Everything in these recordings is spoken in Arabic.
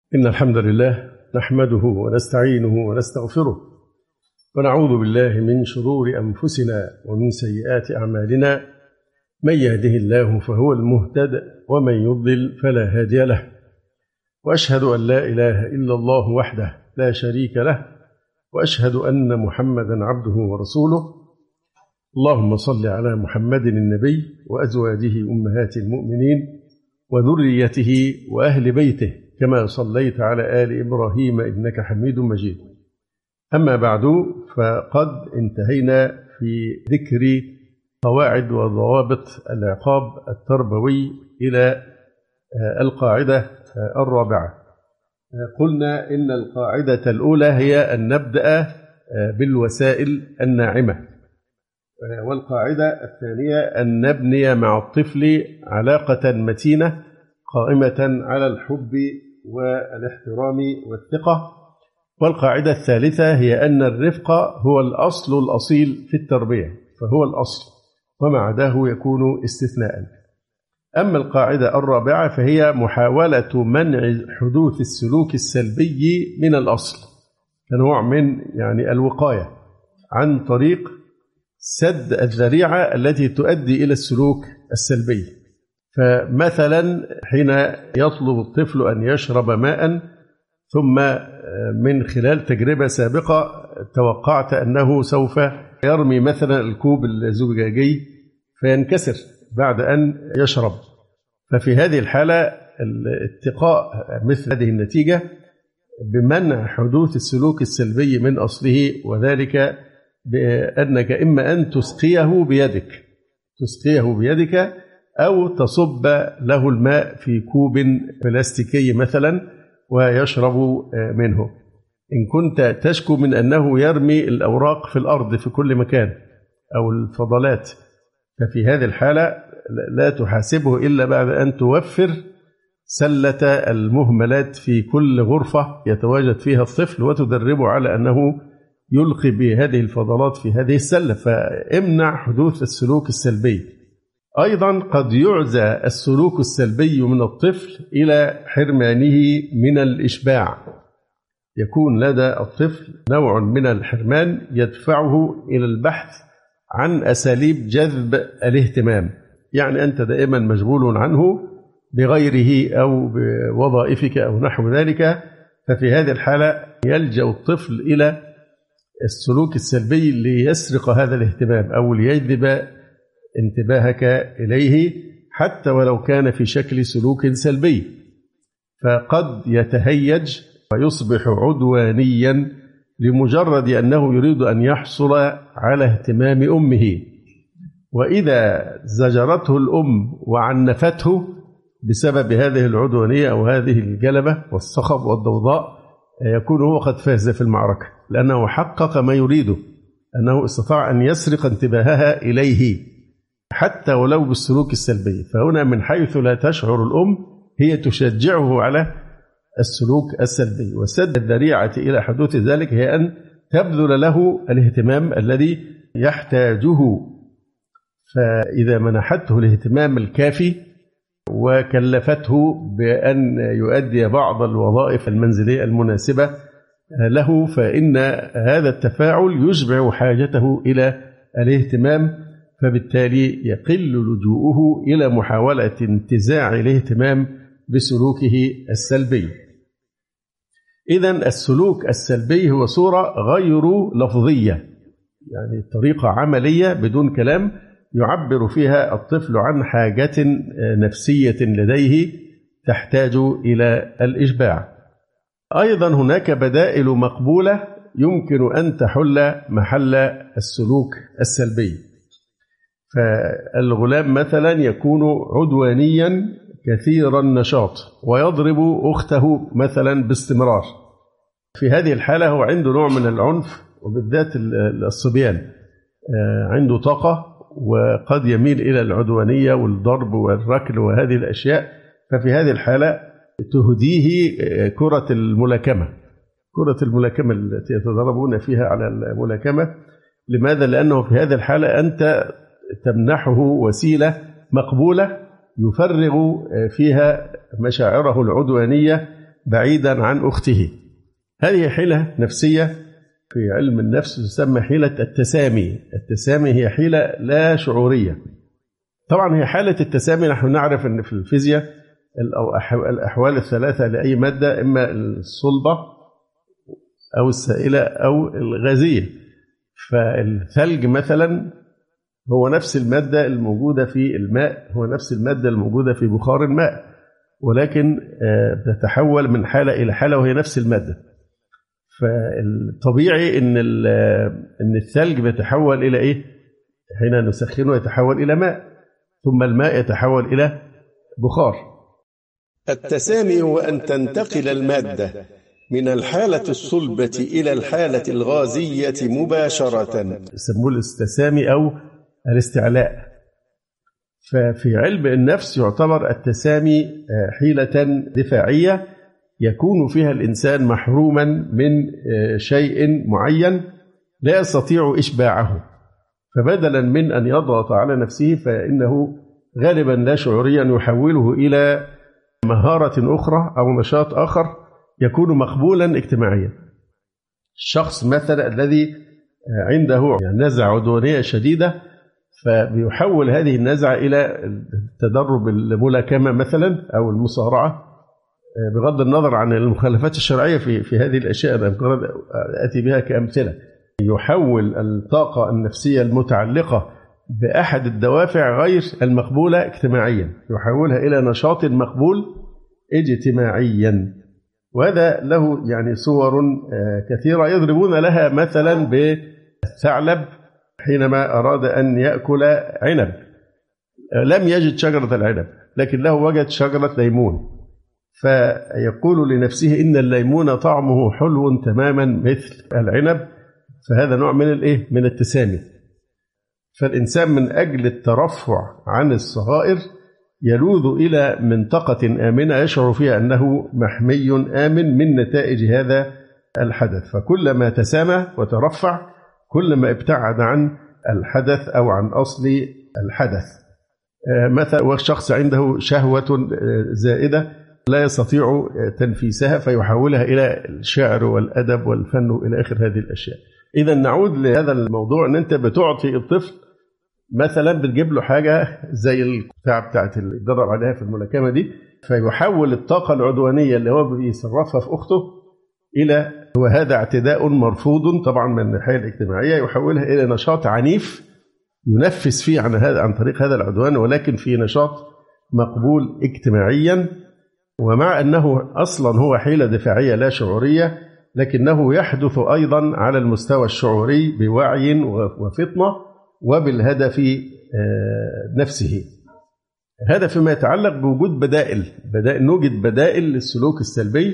إن الحمد لله نحمده ونستعينه ونستغفره ونعوذ بالله من شرور أنفسنا ومن سيئات أعمالنا. من يهده الله فهو المهتد ومن يضلل فلا هادي له، وأشهد أن لا إله إلا الله وحده لا شريك له، وأشهد أن محمدا عبده ورسوله. اللهم صل على محمد النبي وأزواجه أمهات المؤمنين وذريته وأهل بيته كما صليت على آل إبراهيم إنك حميد مجيد. أما بعد، فقد انتهينا في ذكر قواعد وضوابط العقاب التربوي إلى القاعدة الرابعة. قلنا إن القاعدة الأولى هي أن نبدأ بالوسائل الناعمة، والقاعدة الثانية أن نبني مع الطفل علاقة متينة قائمة على الحب والاحترام والثقة. والقاعدة الثالثة هي أن الرفق هو الأصل الأصيل في التربية، فهو الأصل وما عداه يكون استثناء. أما القاعدة الرابعة فهي محاولة منع حدوث السلوك السلبي من الأصل كنوع من الوقاية عن طريق سد الذريعة التي تؤدي إلى السلوك السلبي. فمثلا حين يطلب الطفل أن يشرب ماء، ثم من خلال تجربة سابقة توقعت أنه سوف يرمي مثلا الكوب الزجاجي فينكسر بعد أن يشرب، ففي هذه الحالة اتقاء مثل هذه النتيجة بمنع حدوث السلوك السلبي من أصله، وذلك بأنك إما أن تسقيه بيدك أو تصب له الماء في كوب بلاستيكي مثلا ويشرب منه. إن كنت تشكو من أنه يرمي الأوراق في الأرض في كل مكان أو الفضلات، ففي هذه الحالة لا تحاسبه إلا بعد أن توفر سلة المهملات في كل غرفة يتواجد فيها الطفل، وتدربه على أنه يلقي بهذه الفضلات في هذه السلة، فامنع حدوث السلوك السلبي. أيضا قد يعزى السلوك السلبي من الطفل إلى حرمانه من الإشباع، يكون لدى الطفل نوع من الحرمان يدفعه إلى البحث عن أساليب جذب الاهتمام، يعني أنت دائما مشغول عنه بغيره أو بوظائفك أو نحو ذلك، ففي هذه الحالة يلجأ الطفل إلى السلوك السلبي ليسرق هذا الاهتمام أو ليجذب انتباهك إليه حتى ولو كان في شكل سلوك سلبي، فقد يتهيج ويصبح عدوانيا لمجرد أنه يريد أن يحصل على اهتمام أمه، وإذا زجرته الأم وعنفته بسبب هذه العدوانية أو هذه الجلبة والصخب والضوضاء يكون هو قد فاز في المعركة، لأنه حقق ما يريده، أنه استطاع أن يسرق انتباهها إليه حتى ولو بالسلوك السلبي. فهنا من حيث لا تشعر الأم هي تشجعه على السلوك السلبي، وسد الذريعة إلى حدوث ذلك هي أن تبذل له الاهتمام الذي يحتاجه. فإذا منحته الاهتمام الكافي وكلفته بأن يؤدي بعض الوظائف المنزلية المناسبة له، فإن هذا التفاعل يشبع حاجته إلى الاهتمام، فبالتالي يقل لجوءه إلى محاولة انتزاع الاهتمام بسلوكه السلبي. إذن السلوك السلبي هو صورة غير لفظية، يعني طريقة عملية بدون كلام يعبر فيها الطفل عن حاجة نفسية لديه تحتاج إلى الإشباع. أيضا هناك بدائل مقبولة يمكن أن تحل محل السلوك السلبي. فالغلام مثلا يكون عدوانيا كثير النشاط ويضرب أخته مثلا باستمرار، في هذه الحالة هو عنده نوع من العنف، وبالذات الصبيان عنده طاقة وقد يميل إلى العدوانية والضرب والركل وهذه الأشياء. ففي هذه الحالة تهديه كرة الملاكمة التي يتدربون فيها على الملاكمة. لماذا؟ لأنه في هذه الحالة أنت تمنحه وسيلة مقبولة يفرغ فيها مشاعره العدوانية بعيدا عن أخته. هذه حيلة نفسية في علم النفس تسمى حيلة التسامي. التسامي هي حيلة لا شعورية. طبعا هي حالة التسامي نحن نعرف أن في الفيزياء الأحوال الثلاثة لأي مادة إما الصلبة أو السائلة أو الغازية. فالثلج مثلا هو نفس المادة الموجودة في الماء، هو نفس المادة الموجودة في بخار الماء، ولكن تتحول من حالة إلى حالة وهي نفس المادة. فالطبيعي إن الثلج بيتحول إلى إيه؟ حين نسخنه يتحول إلى ماء، ثم الماء يتحول إلى بخار. التسامي هو أن تنتقل المادة من الحالة الصلبة إلى الحالة الغازية مباشرة، يسموه التسامي أو الاستعلاء. ففي علم النفس يعتبر التسامي حيلة دفاعية يكون فيها الإنسان محروما من شيء معين لا يستطيع إشباعه، فبدلا من أن يضغط على نفسه فإنه غالبا لا شعوريا يحوله إلى مهارة أخرى أو نشاط آخر يكون مقبولا اجتماعيا. الشخص مثلا الذي عنده نزعة عدوانية شديدة فبيحول هذه النزعة إلى تدرب الملاكمة مثلا أو المصارعة، بغض النظر عن المخالفات الشرعية في هذه الأشياء أنا أتي بها كأمثلة. يحول الطاقة النفسية المتعلقة بأحد الدوافع غير المقبولة اجتماعيا، يحولها إلى نشاط مقبول اجتماعيا. وهذا له يعني صور كثيرة يضربون لها مثلا بالثعلب حينما أراد أن يأكل عنب، لم يجد شجرة العنب لكن وجد شجرة ليمون، فيقول لنفسه إن الليمون طعمه حلو تماما مثل العنب. فهذا نوع من التسامي. فالإنسان من أجل الترفع عن الصغائر يلوذ إلى منطقة آمنة يشعر فيها أنه محمي آمن من نتائج هذا الحدث، فكلما تسامى وترفع كلما ابتعد عن الحدث أو عن أصل الحدث. مثلا والشخص عنده شهوة زائدة لا يستطيع تنفيسها فيحولها إلى الشعر والأدب والفن إلى آخر هذه الأشياء. إذا نعود لهذا الموضوع، أن أنت بتعطي الطفل مثلا بتجيب له حاجة زي البتاع بتاعت اللي يتدرب عليها في الملاكمة دي، فيحول الطاقة العدوانية اللي هو بيصرفها في أخته إلى، وهذا اعتداء مرفوض طبعا من الناحية الاجتماعية، يحولها إلى نشاط عنيف ينفس فيه عن طريق هذا العدوان، ولكن في نشاط مقبول اجتماعيا. ومع أنه أصلا هو حيلة دفاعية لا شعورية، لكنه يحدث أيضا على المستوى الشعوري بوعي وفطنة وبالهدف نفسه. هذا فيما يتعلق بوجود بدائل نوجد بدائل للسلوك السلبي،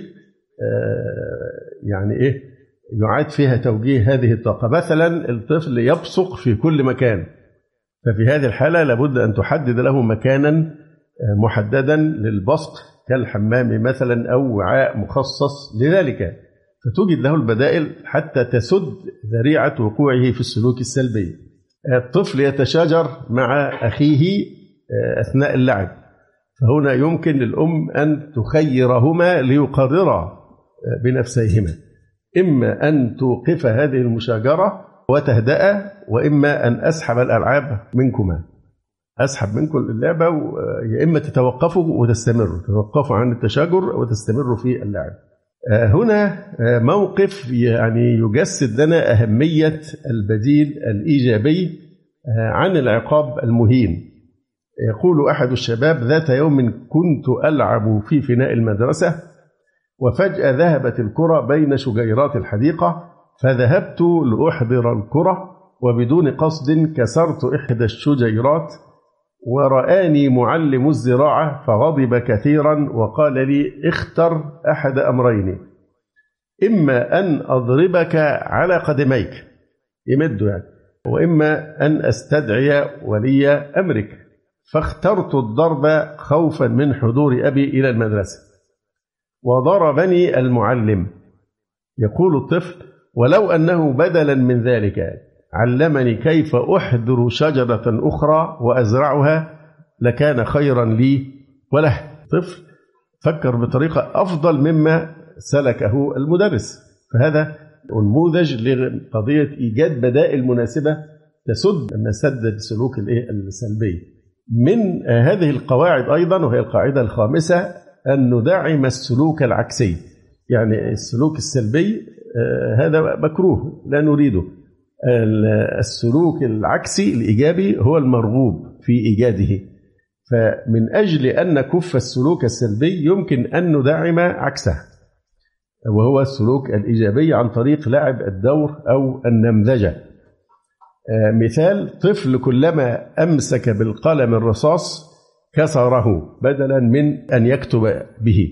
يعني إيه يعاد فيها توجيه هذه الطاقة. مثلا الطفل يبصق في كل مكان، ففي هذه الحالة لابد أن تحدد له مكانا محددا للبصق كالحمام مثلا أو وعاء مخصص لذلك، فتوجد له البدائل حتى تسد ذريعة وقوعه في السلوك السلبي. الطفل يتشاجر مع أخيه أثناء اللعب، فهنا يمكن للأم أن تخيرهما ليقررا بنفسيهما، إما أن توقف هذه المشاجرة وتهدأ، وإما أن أسحب الألعاب منكما، أسحب منكم اللعبة، يا إما تتوقفوا وتستمروا، توقفوا عن التشاجر وتستمروا في اللعب. هنا موقف يعني يجسد لنا أهمية البديل الإيجابي عن العقاب المهين. يقول أحد الشباب: ذات يوم كنت ألعب في فناء المدرسة، وفجأة ذهبت الكرة بين شجيرات الحديقة، فذهبت لأحضر الكرة، وبدون قصد كسرت إحدى الشجيرات، ورآني معلم الزراعة فغضب كثيرا وقال لي: اختر أحد أمرين، إما أن أضربك على قدميك، يمده يعني، وإما أن أستدعي ولي أمرك. فاخترت الضرب خوفا من حضور أبي إلى المدرسة، وضربني المعلم. يقول الطفل: ولو أنه بدلا من ذلك علمني كيف أحضر شجرة أخرى وأزرعها لكان خيرا لي وله. طفل فكر بطريقة أفضل مما سلكه المدرس. فهذا نموذج لقضية إيجاد بدائل مناسبة تسد مسد السلوك السلبي. من هذه القواعد أيضا، وهي القاعدة الخامسة، أن ندعم السلوك العكسي. يعني السلوك السلبي هذا مكروه لا نريده، السلوك العكسي الإيجابي هو المرغوب في إيجاده. فمن أجل أن نكف السلوك السلبي يمكن أن ندعم عكسه، وهو السلوك الإيجابي عن طريق لعب الدور أو النمذجة. مثال: طفل كلما أمسك بالقلم الرصاص كسره بدلا من أن يكتب به،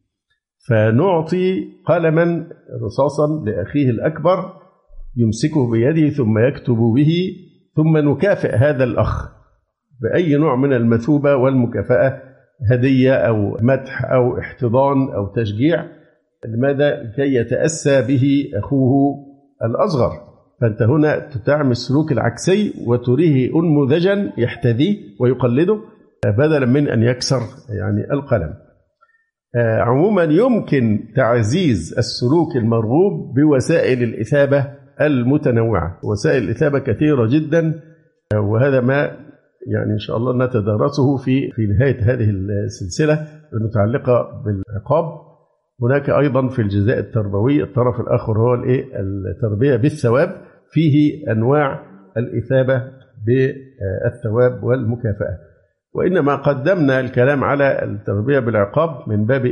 فنعطي قلما رصاصا لأخيه الأكبر يمسكه بيده ثم يكتب به، ثم نكافئ هذا الأخ بأي نوع من المثوبة والمكافأة، هدية أو مدح أو احتضان أو تشجيع. لماذا؟ كي يتأسى به أخوه الأصغر. فأنت هنا تدعم السلوك العكسي وتريه أنموذجا يحتذيه ويقلده بدلا من أن يكسر يعني القلم. عموما يمكن تعزيز السلوك المرغوب بوسائل الإثابة المتنوعة. وسائل الإثابة كثيرة جدا، وهذا ما يعني إن شاء الله نتدارسه في نهاية هذه السلسلة المتعلقة بالعقاب. هناك أيضا في الجزاء التربوي الطرف الآخر هو التربية بالثواب، فيه أنواع الإثابة بالثواب والمكافأة. وإنما قدمنا الكلام على التربية بالعقاب من باب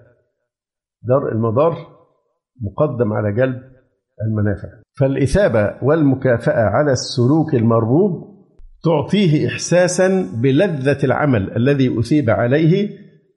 درء المضار مقدم على جلب المنافع. فالإثابة والمكافأة على السلوك المرغوب تعطيه إحساسا بلذة العمل الذي أثيب عليه،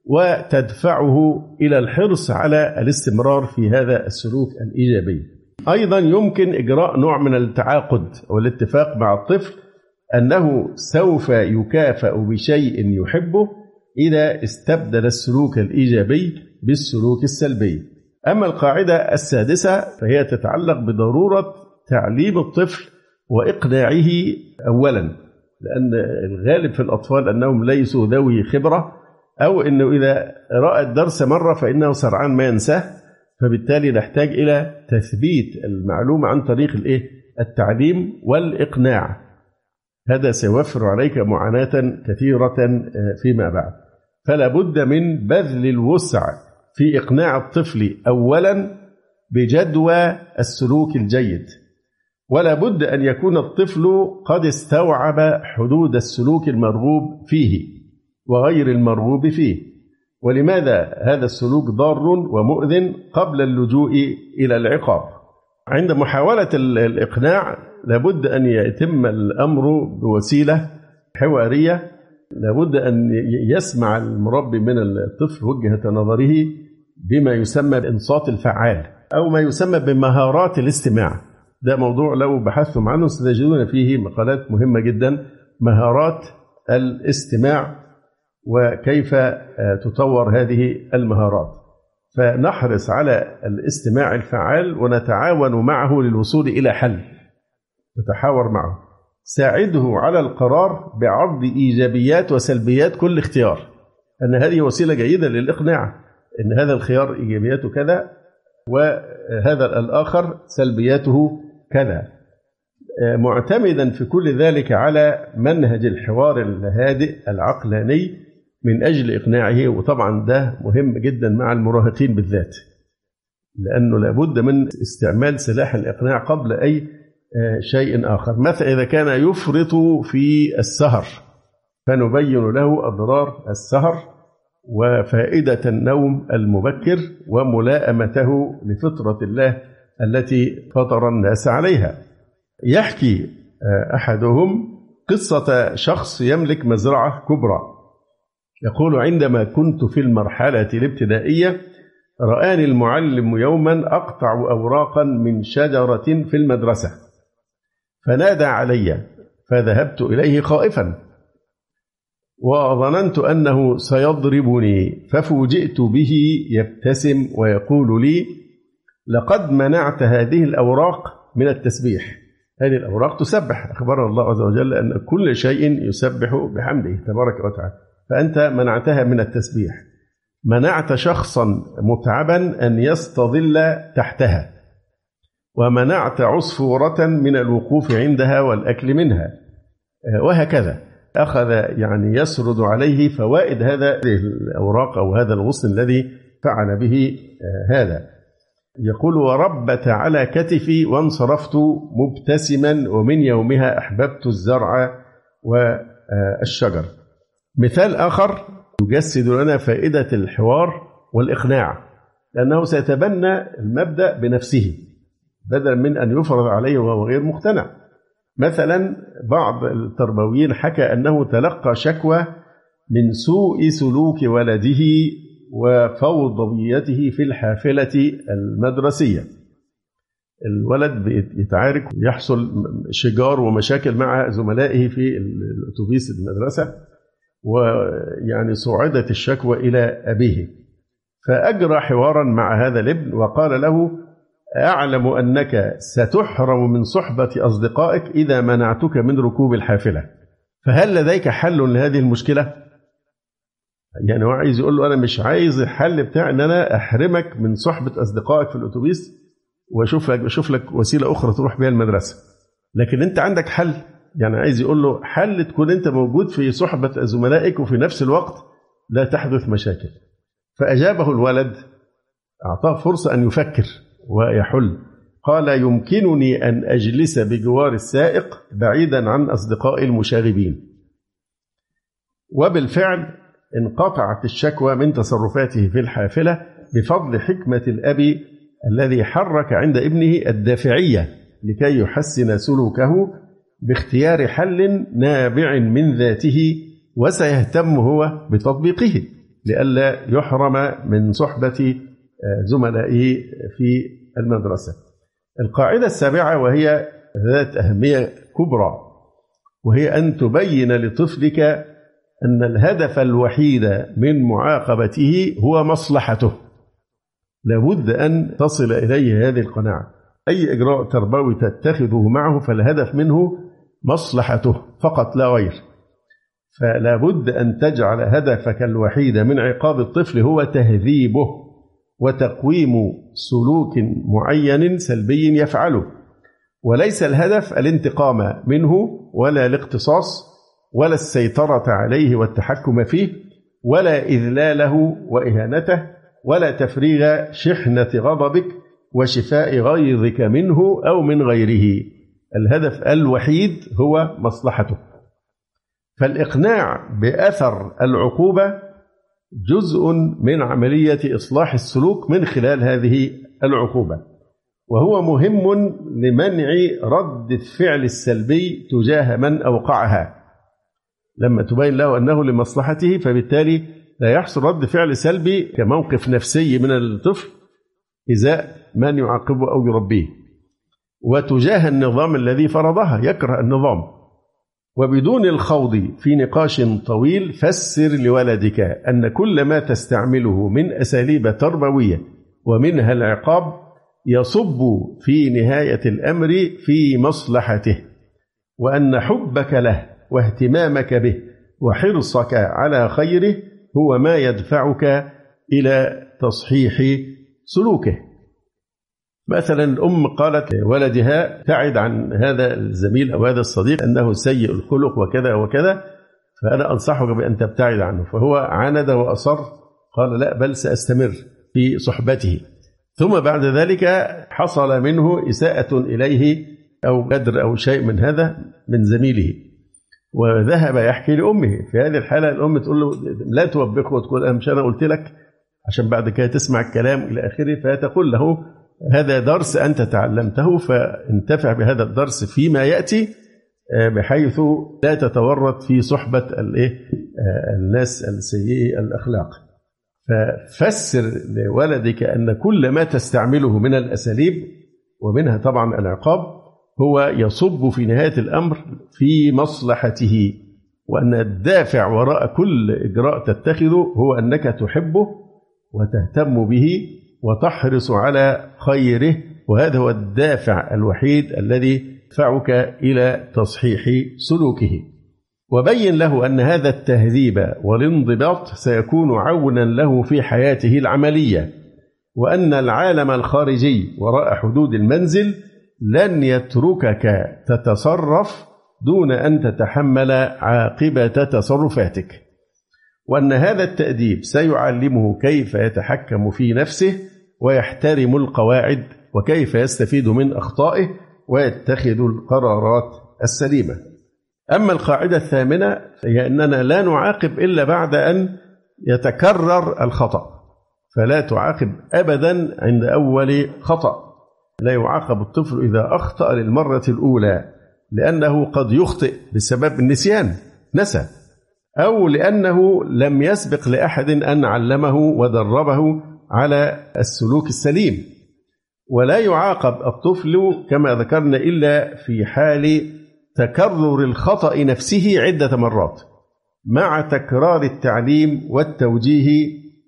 وتدفعه إلى الحرص على الاستمرار في هذا السلوك الإيجابي. أيضا يمكن إجراء نوع من التعاقد أو الاتفاق مع الطفل أنه سوف يكافأ بشيء يحبه إذا استبدل السلوك الإيجابي بالسلوك السلبي. أما القاعدة السادسة فهي تتعلق بضرورة تعليم الطفل وإقناعه أولا، لأن الغالب في الأطفال أنهم ليسوا ذوي خبرة، أو أنه إذا رأى الدرس مرة فإنه سرعان ما ينساه، فبالتالي نحتاج إلى تثبيت المعلومة عن طريق التعليم والإقناع. هذا سيوفر عليك معاناة كثيرة فيما بعد. فلا بد من بذل الوسع في إقناع الطفل أولا بجدوى السلوك الجيد، ولا بد أن يكون الطفل قد استوعب حدود السلوك المرغوب فيه وغير المرغوب فيه، ولماذا هذا السلوك ضار ومؤذن قبل اللجوء إلى العقاب. عند محاولة الإقناع لابد أن يتم الأمر بوسيلة حوارية، لابد أن يسمع المربي من الطفل وجهة نظره بما يسمى بإنصات الفعال أو ما يسمى بمهارات الاستماع. ده موضوع لو بحثتم عنه ستجدون فيه مقالات مهمة جدا، مهارات الاستماع وكيف تطور هذه المهارات. فنحرص على الاستماع الفعال ونتعاون معه للوصول إلى حل، نتحاور معه، ساعده على القرار بعرض إيجابيات وسلبيات كل اختيار، أن هذه وسيلة جيدة للإقناع، أن هذا الخيار إيجابياته كذا وهذا الآخر سلبياته كذا، معتمدا في كل ذلك على منهج الحوار الهادئ العقلاني من أجل إقناعه. وطبعا ده مهم جدا مع المراهقين بالذات، لأنه لابد من استعمال سلاح الإقناع قبل أي شيء آخر. مثلا إذا كان يفرط في السهر فنبين له أضرار السهر وفائدة النوم المبكر وملائمته لفطرة الله التي فطر الناس عليها. يحكي أحدهم قصة شخص يملك مزرعة كبرى، يقول: عندما كنت في المرحلة الابتدائية رآني المعلم يوما أقطع أوراقا من شجرة في المدرسة، فنادى علي فذهبت إليه خائفا وظننت أنه سيضربني، ففوجئت به يبتسم ويقول لي: لقد منعت هذه الأوراق من التسبيح. هذه الأوراق تسبح، أخبرنا الله عز وجل أن كل شيء يسبح بحمده تبارك وتعالى، فأنت منعتها من التسبيح. منعت شخصا متعبا أن يستظل تحتها، ومنعت عصفورة من الوقوف عندها والأكل منها، وهكذا. أخذ يعني يسرد عليه فوائد هذه الأوراق أو هذا الغصن الذي فعل به هذا. يقول: وربت على كتفي وانصرفت مبتسما، ومن يومها أحببت الزرع والشجر. مثال آخر يجسد لنا فائدة الحوار والإقناع، لأنه سيتبنى المبدأ بنفسه بدلا من أن يفرض عليه وهو غير مقتنع. مثلا بعض التربويين حكى أنه تلقى شكوى من سوء سلوك ولده وفوضويته في الحافلة المدرسية. الولد بيتعارك ويحصل شجار ومشاكل مع زملائه في الأتوبيس المدرسة، ويعني صعدت الشكوى إلى أبيه، فأجرى حوارا مع هذا الابن وقال له: أعلم أنك ستحرم من صحبة أصدقائك إذا منعتك من ركوب الحافلة، فهل لديك حل لهذه المشكلة؟ يعني هو عايز يقول له: أنا مش عايز الحل بتاع أن أنا أحرمك من صحبة أصدقائك في الأتوبيس وأشوف لك وسيلة أخرى تروح بها المدرسة، لكن أنت عندك حل. يعني عايز يقول له حل تكون أنت موجود في صحبة زملائك وفي نفس الوقت لا تحدث مشاكل. فأجابه الولد، أعطاه فرصة أن يفكر ويحل. قال: يمكنني أن أجلس بجوار السائق بعيدا عن أصدقائي المشاغبين. وبالفعل انقطعت الشكوى من تصرفاته في الحافلة بفضل حكمة الأب الذي حرك عند ابنه الدافعية لكي يحسن سلوكه باختيار حل نابع من ذاته، وسيهتم هو بتطبيقه لئلا يحرم من صحبة زملائه في المدرسة. القاعدة السابعة وهي ذات أهمية كبرى، وهي أن تبين لطفلك أن الهدف الوحيد من معاقبته هو مصلحته. لابد أن تصل إليه هذه القناعة. أي إجراء تربوي تتخذه معه فالهدف منه مصلحته فقط لا غير. فلا بد أن تجعل هدفك الوحيد من عقاب الطفل هو تهذيبه وتقويم سلوك معين سلبي يفعله، وليس الهدف الانتقام منه ولا الاقتصاص ولا السيطرة عليه والتحكم فيه ولا إذلاله وإهانته ولا تفريغ شحنة غضبك وشفاء غيظك منه أو من غيره. الهدف الوحيد هو مصلحته. فالإقناع بأثر العقوبة جزء من عملية إصلاح السلوك من خلال هذه العقوبة، وهو مهم لمنع رد الفعل السلبي تجاه من أوقعها. لما تبين له أنه لمصلحته فبالتالي لا يحصل رد فعل سلبي كموقف نفسي من الطفل إزاء من يعاقبه أو يربيه، وتجاه النظام الذي فرضها يكره النظام. وبدون الخوض في نقاش طويل فسر لولدك أن كل ما تستعمله من أساليب تربوية ومنها العقاب يصب في نهاية الأمر في مصلحته، وأن حبك له واهتمامك به وحرصك على خيره هو ما يدفعك إلى تصحيح سلوكه. مثلا الأم قالت لولدها: تعد عن هذا الزميل أو هذا الصديق أنه سيء الخلق وكذا وكذا، فأنا أنصحك بأن تبتعد عنه. فهو عاند وأصر، قال: لا، بل سأستمر في صحبته. ثم بعد ذلك حصل منه إساءة إليه أو غدر أو شيء من هذا من زميله، وذهب يحكي لأمه. في هذه الحالة الأم تقول له: لا توبخه وتقول: مش أنا قلت لك عشان بعد كده تسمع الكلام إلى آخره. فتقول له: هذا درس أنت تعلمته، فانتفع بهذا الدرس فيما يأتي بحيث لا تتورط في صحبة الناس السيئي الأخلاق. ففسر لولدك أن كل ما تستعمله من الأساليب ومنها طبعا العقاب هو يصب في نهاية الأمر في مصلحته، وأن الدافع وراء كل إجراء تتخذه هو أنك تحبه وتهتم به وتحرص على خيره، وهذا هو الدافع الوحيد الذي يدفعك إلى تصحيح سلوكه. وبين له أن هذا التهذيب والانضباط سيكون عونا له في حياته العملية، وأن العالم الخارجي وراء حدود المنزل لن يتركك تتصرف دون أن تتحمل عاقبة تصرفاتك، وأن هذا التأديب سيعلمه كيف يتحكم في نفسه ويحترم القواعد، وكيف يستفيد من أخطائه ويتخذ القرارات السليمة. أما القاعدة الثامنة هي أننا لا نعاقب إلا بعد أن يتكرر الخطأ، فلا تعاقب أبدا عند أول خطأ. لا يعاقب الطفل إذا أخطأ للمرة الأولى، لأنه قد يخطئ بسبب النسيان، نسى، أو لأنه لم يسبق لأحد أن علمه ودربه على السلوك السليم. ولا يعاقب الطفل كما ذكرنا إلا في حال تكرر الخطأ نفسه عدة مرات مع تكرار التعليم والتوجيه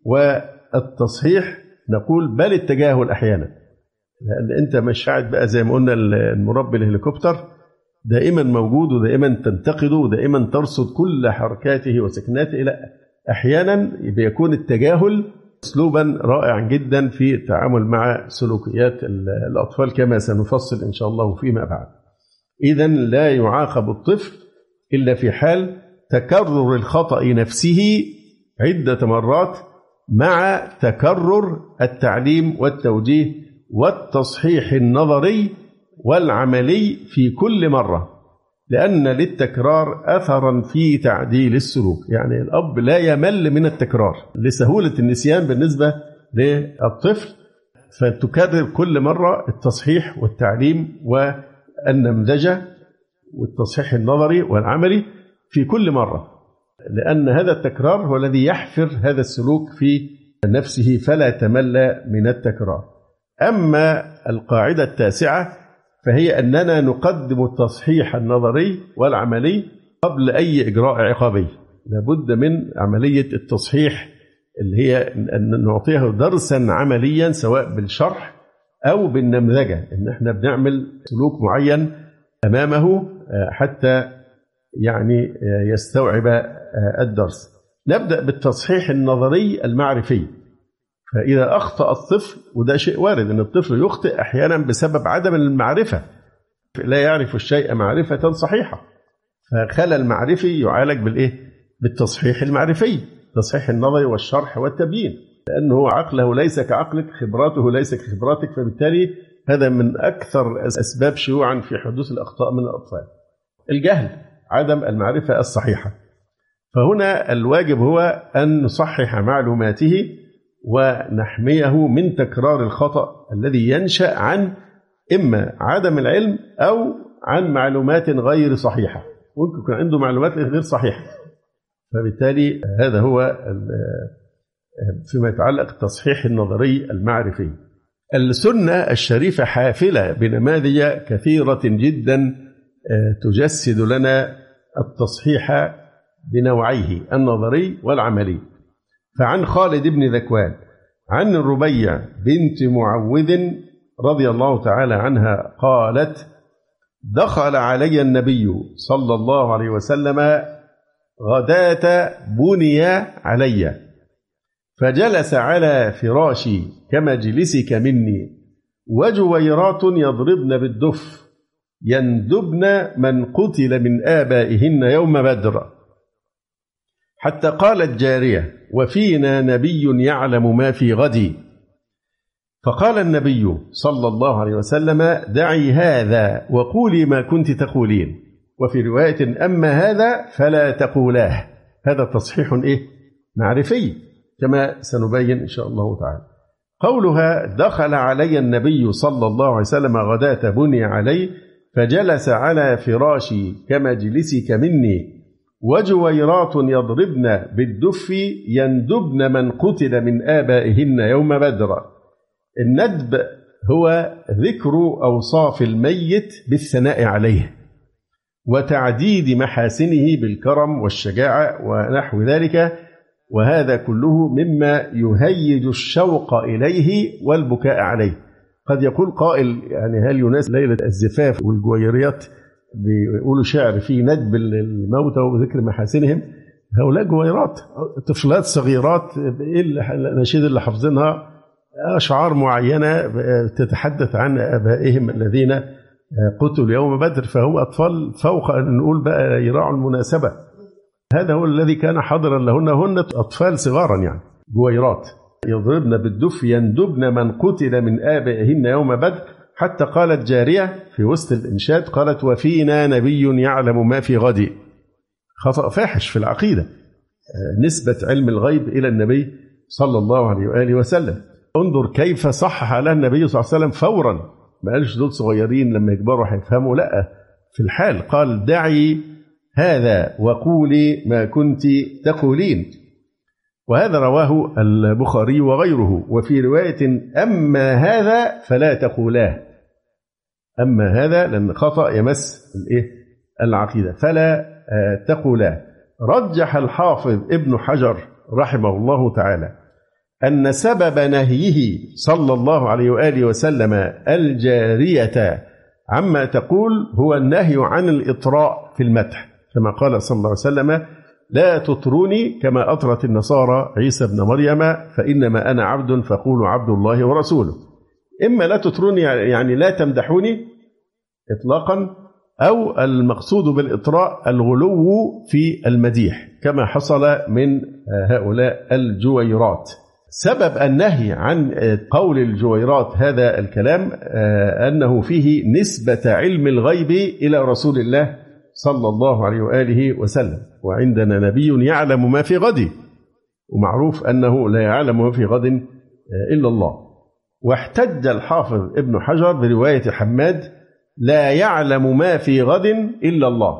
والتصحيح، نقول بل التجاهل أحيانا، لأن أنت مش قاعد بقى زي ما قلنا المربي الهليكوبتر دائما موجود ودائما تنتقده ودائما ترصد كل حركاته وسكناته، لا، أحيانا بيكون التجاهل أسلوبا رائع جدا في التعامل مع سلوكيات الأطفال كما سنفصل إن شاء الله فيما بعد. إذن لا يعاقب الطفل إلا في حال تكرر الخطأ نفسه عدة مرات مع تكرر التعليم والتوجيه والتصحيح النظري والعملي في كل مرة، لأن للتكرار أثرا في تعديل السلوك. يعني الأب لا يمل من التكرار لسهولة النسيان بالنسبة للطفل، فتكرر كل مرة التصحيح والتعليم والنمذجة والتصحيح النظري والعملي في كل مرة، لأن هذا التكرار هو الذي يحفر هذا السلوك في نفسه فلا تمل من التكرار. أما القاعدة التاسعة فهي أننا نقدم التصحيح النظري والعملي قبل أي إجراء عقابي. لابد من عملية التصحيح اللي هي أن نعطيه درسا عمليا سواء بالشرح أو بالنمذجة، إن احنا بنعمل سلوك معين أمامه حتى يعني يستوعب الدرس. نبدأ بالتصحيح النظري المعرفي. فإذا أخطأ الطفل، وده شيء وارد أن الطفل يخطئ أحيانا بسبب عدم المعرفة، لا يعرف الشيء معرفة صحيحة، فخلل المعرفي يعالج بالإيه؟ بالتصحيح المعرفي، التصحيح النظري والشرح والتبيين، لأنه عقله ليس كعقلك، خبراته ليس كخبراتك، فبالتالي هذا من أكثر أسباب شيوعا في حدوث الأخطاء من الأطفال. الجهل، عدم المعرفة الصحيحة، فهنا الواجب هو أن نصحح معلوماته ونحميه من تكرار الخطأ الذي ينشأ عن إما عدم العلم أو عن معلومات غير صحيحة، ممكن يكون عنده معلومات غير صحيحة. فبالتالي هذا هو فيما يتعلق التصحيح النظري المعرفي. السنة الشريفة حافلة بنماذج كثيرة جدا تجسد لنا التصحيح بنوعيه النظري والعملي. فعن خالد بن ذكوان عن الربيع بنت معوذ رضي الله تعالى عنها قالت: دخل علي النبي صلى الله عليه وسلم غداة بني علي، فجلس على فراشي كمجلسك مني، وجويرات يضربن بالدف يندبن من قتل من آبائهن يوم بدر، حتى قالت جارية: وفينا نبي يعلم ما في غد. فقال النبي صلى الله عليه وسلم: دعي هذا وقولي ما كنت تقولين. وفي رواية: أما هذا فلا تقولاه. هذا تصحيح معرفي كما سنبين إن شاء الله تعالى. قولها: دخل علي النبي صلى الله عليه وسلم غداة بني علي، فجلس على فراشي كمجلسك مني، وجويرات يضربن بالدف يندبن من قتل من آبائهن يوم بدر. الندب هو ذكر أوصاف الميت بالثناء عليه وتعديد محاسنه بالكرم والشجاعة ونحو ذلك، وهذا كله مما يهيج الشوق إليه والبكاء عليه. قد يقول قائل: يعني هل يناسب ليلة الزفاف والجويريات بيقولوا شعر فيه ندب الموتى وذكر محاسنهم، هؤلاء جويرات، طفلات صغيرات، إيه الأناشيد اللي حافظينها؟ أشعار معينة تتحدث عن آبائهم الذين قتلوا يوم بدر، فهم أطفال فوق أن نقول بقى يراعوا المناسبة. هذا هو الذي كان حاضرا لهن، هن أطفال صغارا يعني جويرات، يضربن بالدف يندبن من قتل من آبائهن يوم بدر، حتى قالت جارية في وسط الإنشاد قالت وفينا نبي يعلم ما في غد. خطأ فاحش في العقيدة، نسبة علم الغيب إلى النبي صلى الله عليه وآله وسلم. انظر كيف صحح لها النبي صلى الله عليه وسلم فورا، ما قالش دول صغيرين لما يكبروا هيفهموا، لا، في الحال قال دعي هذا وقولي ما كنت تقولين. وهذا رواه البخاري وغيره. وفي رواية أما هذا فلا تقولاه، أما هذا لأن خطأ يمس العقيدة، فلا تقولاه. رجح الحافظ ابن حجر رحمه الله تعالى أن سبب نهيه صلى الله عليه وآله وسلم الجارية عما تقول هو النهي عن الإطراء في المدح، كما قال صلى الله عليه وسلم لا تطروني كما أطرت النصارى عيسى بن مريم فإنما أنا عبد فقولوا عبد الله ورسوله. إما لا تطروني يعني لا تمدحوني إطلاقا، أو المقصود بالإطراء الغلو في المديح كما حصل من هؤلاء الجويرات. سبب النهي عن قول الجويرات هذا الكلام أنه فيه نسبة علم الغيب إلى رسول الله صلى الله عليه وآله وسلم، وعندنا نبي يعلم ما في غد، ومعروف أنه لا يعلم ما في غد إلا الله. واحتج الحافظ ابن حجر برواية حماد لا يعلم ما في غد إلا الله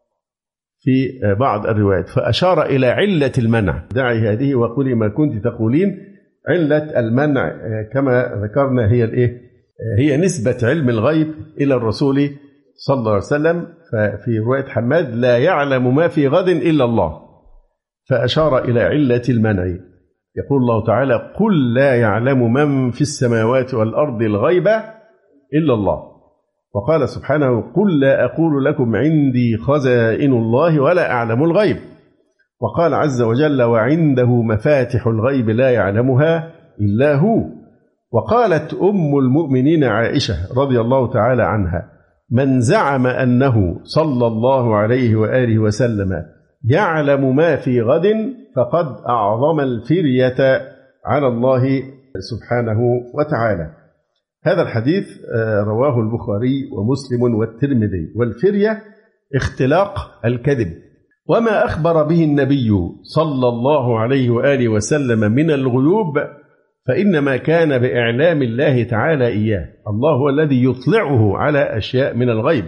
في بعض الروايات، فأشار إلى علة المنع، دعي هذه وقولي ما كنت تقولين. علة المنع كما ذكرنا هي نسبة علم الغيب إلى الرسول صلى الله عليه وسلم. ففي رواية حماد لا يعلم ما في غد إلا الله، فأشار إلى علة المنع. يقول الله تعالى قل لا يعلم من في السماوات والأرض الغيب إلا الله. وقال سبحانه قل لا أقول لكم عندي خزائن الله ولا أعلم الغيب. وقال عز وجل وعنده مفاتح الغيب لا يعلمها إلا هو. وقالت أم المؤمنين عائشة رضي الله تعالى عنها من زعم أنه صلى الله عليه وآله وسلم يعلم ما في غد فقد أعظم الفرية على الله سبحانه وتعالى. هذا الحديث رواه البخاري ومسلم والترمذي. والفرية اختلاق الكذب، وما أخبر به النبي صلى الله عليه وآله وسلم من الغيوب فإنما كان بإعلام الله تعالى إياه. الله هو الذي يطلعه على أشياء من الغيب،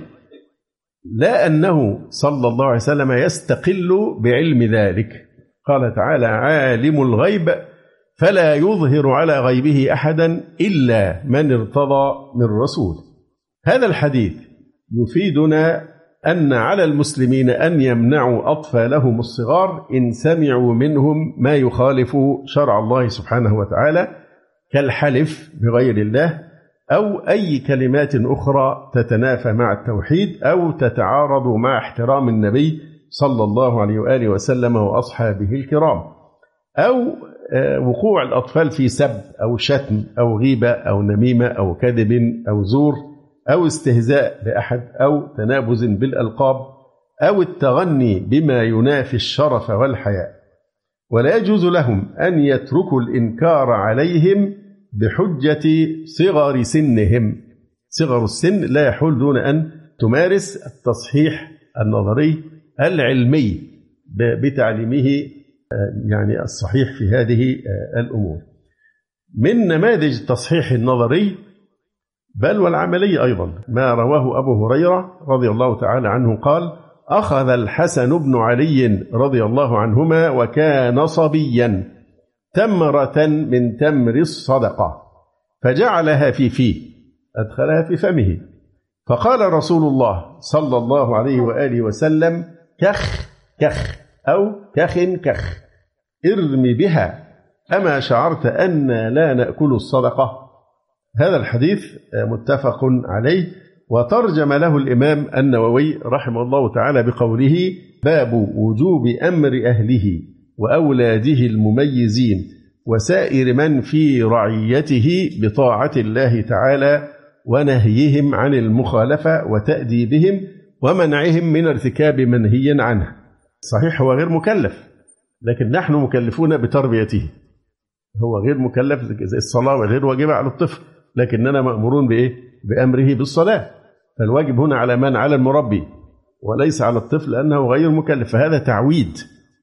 لا أنه صلى الله عليه وسلم يستقل بعلم ذلك. قال تعالى عالم الغيب فلا يظهر على غيبه أحدا إلا من ارتضى من رسول. هذا الحديث يفيدنا أن على المسلمين أن يمنعوا أطفالهم الصغار إن سمعوا منهم ما يخالف شرع الله سبحانه وتعالى كالحلف بغير الله أو أي كلمات أخرى تتنافى مع التوحيد أو تتعارض مع احترام النبي صلى الله عليه وآله وسلم وأصحابه الكرام، أو وقوع الأطفال في سب أو شتم أو غيبة أو نميمة أو كذب أو زور أو استهزاء بأحد أو تنابز بالألقاب أو التغني بما ينافي الشرف والحياء. ولا يجوز لهم أن يتركوا الإنكار عليهم بحجة صغر سنهم. صغر السن لا يحول دون أن تمارس التصحيح النظري العلمي بتعليمه يعني الصحيح في هذه الأمور. من نماذج التصحيح النظري بل والعملي أيضا ما رواه أبو هريرة رضي الله تعالى عنه قال أخذ الحسن بن علي رضي الله عنهما وكان صبيا تمرة من تمر الصدقة فجعلها في فيه، أدخلها في فمه، فقال رسول الله صلى الله عليه وآله وسلم كخ كخ أو كخ كخ ارمي بها أما شعرت أن لا نأكل الصدقة. هذا الحديث متفق عليه وترجم له الإمام النووي رحمه الله تعالى بقوله: باب وجوب أمر أهله وأولاده المميزين وسائر من في رعيته بطاعة الله تعالى ونهيهم عن المخالفة وتأديبهم ومنعهم من ارتكاب منهي عنه. صحيح هو غير مكلف، لكن نحن مكلفون بتربيته. هو غير مكلف زي الصلاة وغير واجبة على الطفل، لكننا مأمورون بإيه؟ بأمره بالصلاة. فالواجب هنا على من؟ على المربي، وليس على الطفل لأنه غير مكلف. فهذا تعويد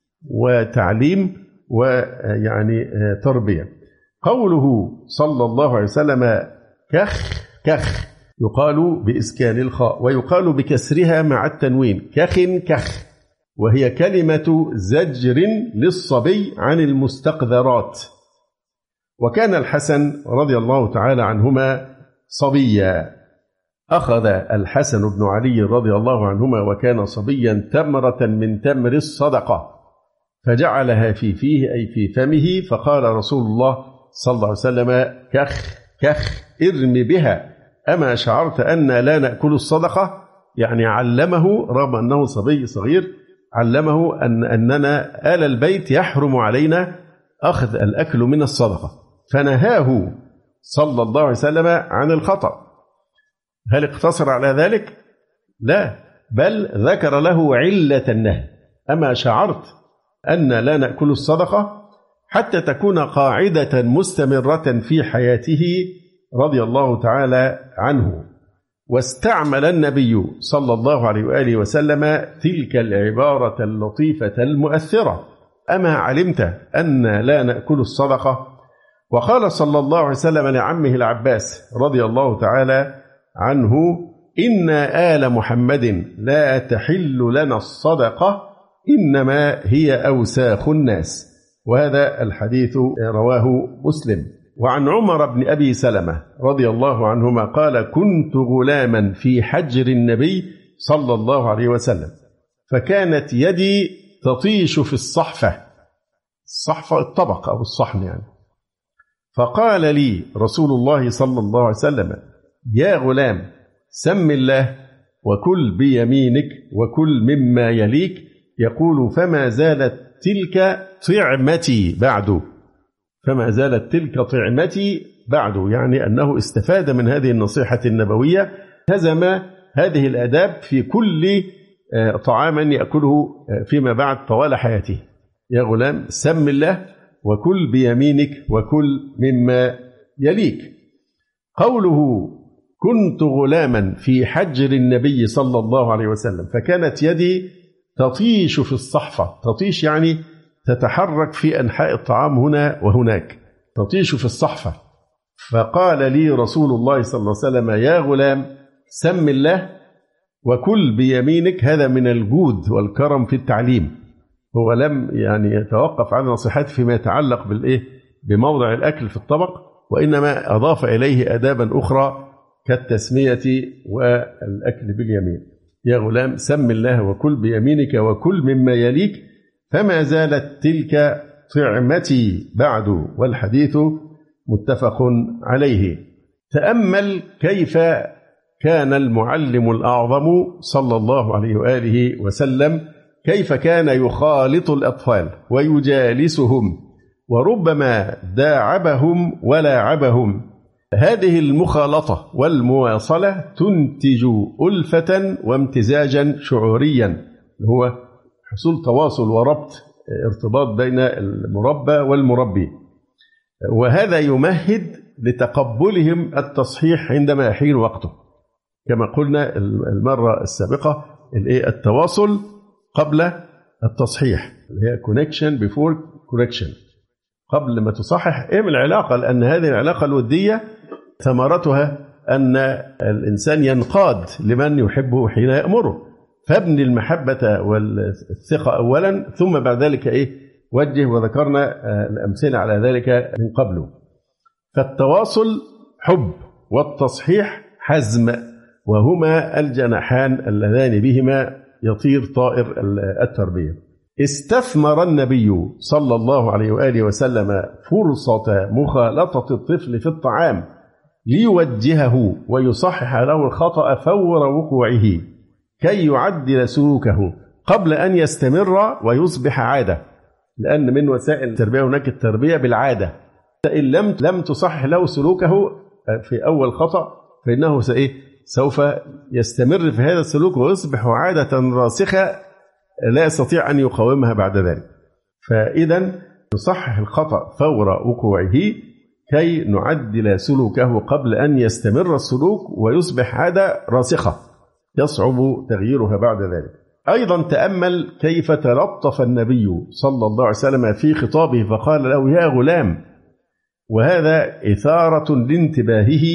وتعليم ويعني تربية. قوله صلى الله عليه وسلم كخ كخ يقال بإسكان الخاء ويقال بكسرها مع التنوين كخ كخ، وهي كلمة زجر للصبي عن المستقذرات. وكان الحسن رضي الله تعالى عنهما صبيا، أخذ الحسن بن علي رضي الله عنهما وكان صبيا تمرة من تمر الصدقة فجعلها في فيه أي في فمه، فقال رسول الله صلى الله عليه وسلم كخ كخ ارم بها، أما شعرت أن لا نأكل الصدقة؟ يعني علمه رغم أنه صبي صغير، علمه أننا آل البيت يحرم علينا أخذ الأكل من الصدقة، فنهاه صلى الله عليه وسلم عن الخطأ. هل اقتصر على ذلك؟ لا، بل ذكر له علة النهي: أما شعرت أن لا نأكل الصدقة؟ حتى تكون قاعدة مستمرة في حياته رضي الله تعالى عنه. واستعمل النبي صلى الله عليه وآله وسلم تلك العبارة اللطيفة المؤثرة: أما علمت أن لا نأكل الصدقة؟ وقال صلى الله عليه وسلم لعمه العباس رضي الله تعالى عنه: إن آل محمد لا تحل لنا الصدقة، إنما هي أوساخ الناس. وهذا الحديث رواه مسلم. وعن عمر بن أبي سلمة رضي الله عنهما قال: كنت غلاما في حجر النبي صلى الله عليه وسلم، فكانت يدي تطيش في الصحفة الطبق أو الصحن يعني، فقال لي رسول الله صلى الله عليه وسلم: يا غلام سم الله وكل بيمينك وكل مما يليك. يقول: فما زالت تلك طعمتي بعد، فما زالت تلك طعمتي بعد، يعني أنه استفاد من هذه النصيحة النبوية، هزم هذه الآداب في كل طعام يأكله فيما بعد طوال حياته. يا غلام سم الله وكل بيمينك وكل مما يليك. قوله كنت غلاما في حجر النبي صلى الله عليه وسلم، فكانت يدي تطيش في الصحفة. تطيش يعني تتحرك في أنحاء الطعام هنا وهناك، تطيش في الصحفة. فقال لي رسول الله صلى الله عليه وسلم: يا غلام سم الله وكل بيمينك. هذا من الجود والكرم في التعليم. هو لم يعني يتوقف عن نصيحته فيما يتعلق بموضع الأكل في الطبق، وإنما أضاف إليه آدابا أخرى كالتسمية والأكل باليمين. يا غلام سم الله وكل بيمينك وكل مما يليك، فما زالت تلك طعمتي بعد. والحديث متفق عليه. تأمل كيف كان المعلم الأعظم صلى الله عليه وآله وسلم، كيف كان يخالط الأطفال ويجالسهم وربما داعبهم ولاعبهم. هذه المخالطة والمواصلة تنتج ألفة وامتزاجا شعوريا، هو حصول تواصل وربط ارتباط بين المربى والمربي، وهذا يمهد لتقبلهم التصحيح عندما يحين وقته. كما قلنا المرة السابقة التواصل قبل التصحيح، اللي هي connection before correction. قبل ما تصحح اعمل علاقة، لأن هذه العلاقة الودية ثمرتها أن الإنسان ينقاد لمن يحبه حين يأمره. فابني المحبة والثقة أولا، ثم بعد ذلك وجه، وذكرنا الأمثلة على ذلك من قبله. فالتواصل حب والتصحيح حزم، وهما الجناحان اللذان بهما يطير طائر التربية. استثمر النبي صلى الله عليه وآله وسلم فرصة مخالطة الطفل في الطعام ليوجهه ويصحح له الخطأ فور وقوعه كي يعدل سلوكه قبل أن يستمر ويصبح عادة، لأن من وسائل التربية هناك التربية بالعادة. إن لم تصحح له سلوكه في أول خطأ فإنه سوف يستمر في هذا السلوك ويصبح عادة راسخة لا يستطيع أن يقاومها بعد ذلك. فإذا نصحح الخطأ فور وقوعه كي نعدل سلوكه قبل أن يستمر السلوك ويصبح عادة راسخة يصعب تغييرها بعد ذلك. أيضا تأمل كيف تلطف النبي صلى الله عليه وسلم في خطابه فقال له يا غلام، وهذا إثارة لانتباهه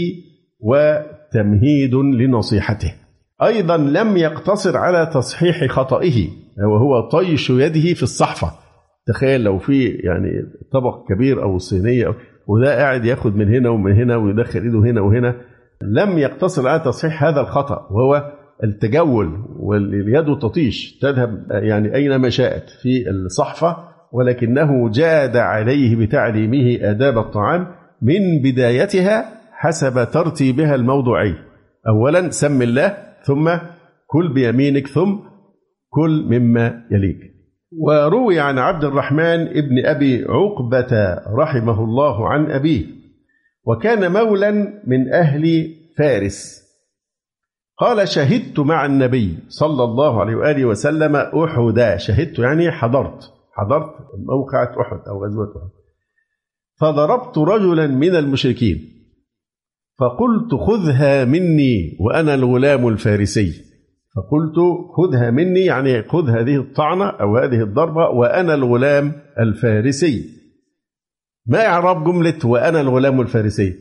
وتمهيد لنصيحته. أيضا لم يقتصر على تصحيح خطئه وهو طيش يده في الصحفة. تخيل لو في يعني طبق كبير أو صينية وده قاعد ياخد من هنا ومن هنا ويدخل إيده هنا وهنا، لم يقتصر على تصحيح هذا الخطأ وهو التجول واليد تطيش تذهب يعني أينما شاءت في الصحفة، ولكنه جاد عليه بتعليمه آداب الطعام من بدايتها حسب ترتيبها الموضوعي. أولا سم الله، ثم كل بيمينك، ثم كل مما يليك. وروي عن عبد الرحمن ابن أبي عقبة رحمه الله عن أبيه، وكان مولا من أهل فارس، قال شهدت مع النبي صلى الله عليه وآله وسلم أحدا. شهدت يعني حضرت موقعة أحد أو غزوة أحد، فضربت رجلا من المشركين فقلت خذها مني وأنا الغلام الفارسي. فقلت خذها مني يعني خذ هذه الطعنة أو هذه الضربة وأنا الغلام الفارسي. ما إعراب جملة وأنا الغلام الفارسي؟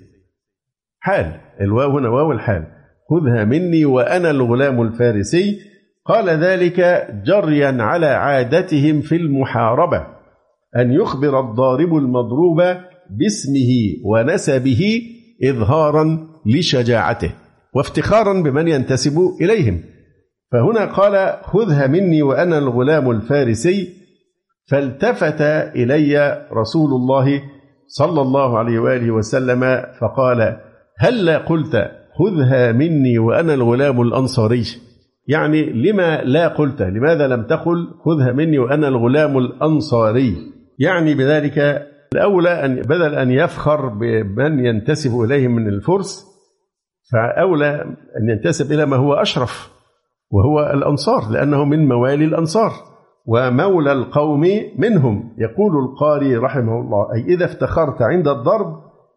حال، الواو هنا واو الحال، خذها مني وأنا الغلام الفارسي. قال ذلك جريا على عادتهم في المحاربة أن يخبر الضارب المضروب باسمه ونسبه إظهارا لشجاعته وافتخارا بمن ينتسب إليهم. فهنا قال خذها مني وأنا الغلام الفارسي، فالتفت إلي رسول الله صلى الله عليه وآله وسلم فقال هل قلت خذها مني وأنا الغلام الأنصاري؟ يعني لما لا قلت، لماذا لم تقل خذها مني وأنا الغلام الأنصاري؟ يعني بذلك الأولى أن بدل أن يفخر بمن ينتسب إليه من الفرس، فأولى أن ينتسب إلى ما هو أشرف وهو الأنصار، لأنه من موالي الأنصار ومولى القوم منهم. يقول القاري رحمه الله أي إذا افتخرت عند الضرب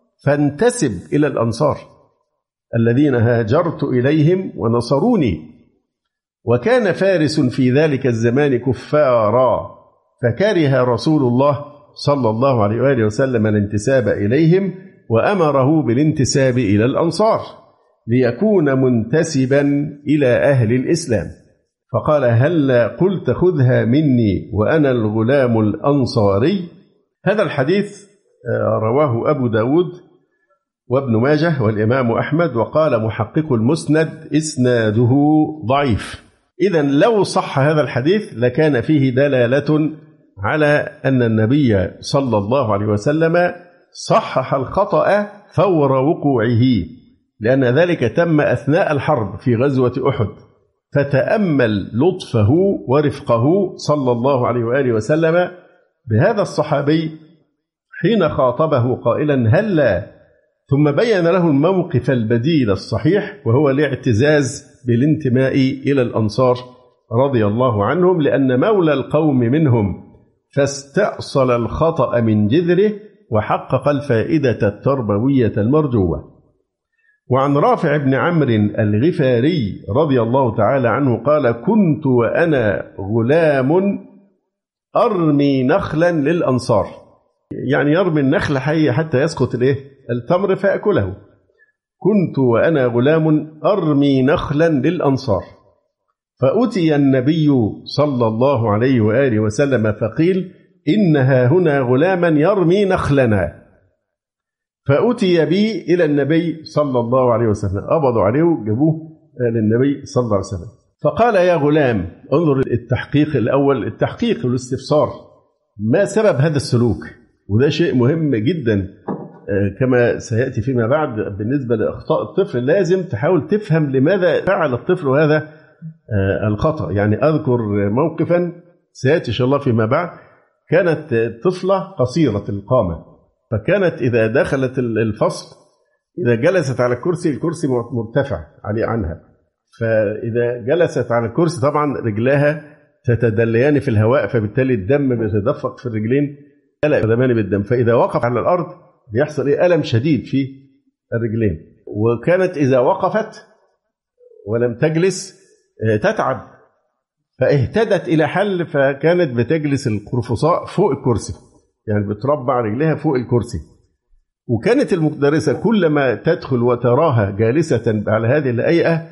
فانتسب إلى الأنصار الذين هاجرت إليهم ونصروني. وكان فارس في ذلك الزمان كفارا، فكره رسول الله صلى الله عليه وآله وسلم الانتساب إليهم وأمره بالانتساب إلى الأنصار ليكون منتسبا إلى أهل الإسلام. فقال هل قلت خذها مني وأنا الغلام الأنصاري؟ هذا الحديث رواه أبو داود وابن ماجه والإمام أحمد، وقال محقق المسند إسناده ضعيف. إذن لو صح هذا الحديث لكان فيه دلالة على أن النبي صلى الله عليه وسلم صحح الخطأ فور وقوعه، لأن ذلك تم أثناء الحرب في غزوة أحد. فتأمل لطفه ورفقه صلى الله عليه وآله وسلم بهذا الصحابي حين خاطبه قائلا هلا، ثم بين له الموقف البديل الصحيح وهو الاعتزاز بالانتماء إلى الأنصار رضي الله عنهم، لأن مولى القوم منهم فاستأصل الخطأ من جذره وحقق الفائدة التربوية المرجوة. وعن رافع بن عمرو الغفاري رضي الله تعالى عنه قال كنت وأنا غلام أرمي نخلا للأنصار، يعني يرمي النخل حي حتى يسقط التمر فأكله. كنت وأنا غلام أرمي نخلا للأنصار، فأتي النبي صلى الله عليه وآله وسلم فقيل إنها هنا غلاما يرمي نخلنا، فأتي بي إلى النبي صلى الله عليه وسلم، قبضوا عليه وجابوه للنبي صلى الله عليه وسلم. فقال يا غلام، انظر التحقيق الأول، التحقيق والاستفسار، ما سبب هذا السلوك؟ وده شيء مهم جدا كما سيأتي فيما بعد بالنسبة لأخطاء الطفل لازم تحاول تفهم لماذا فعل الطفل هذا الخطأ. يعني أذكر موقفا سيأتي إن شاء الله فيما بعد. كانت طفلة قصيرة القامة، فكانت إذا دخلت الفصل إذا جلست على الكرسي مرتفع عليه عنها، فإذا جلست على الكرسي طبعا رجلاها تتدليان في الهواء، فبالتالي الدم بيتدفق في الرجلين، قدمان بالدم، فإذا وقف على الأرض بيحصل ألم شديد في الرجلين. وكانت إذا وقفت ولم تجلس تتعب، فاهتدت إلى حل، فكانت بتجلس القرفصاء فوق الكرسي، يعني بتربع رجلها فوق الكرسي. وكانت المدرسة كلما تدخل وتراها جالسة على هذه الهيئة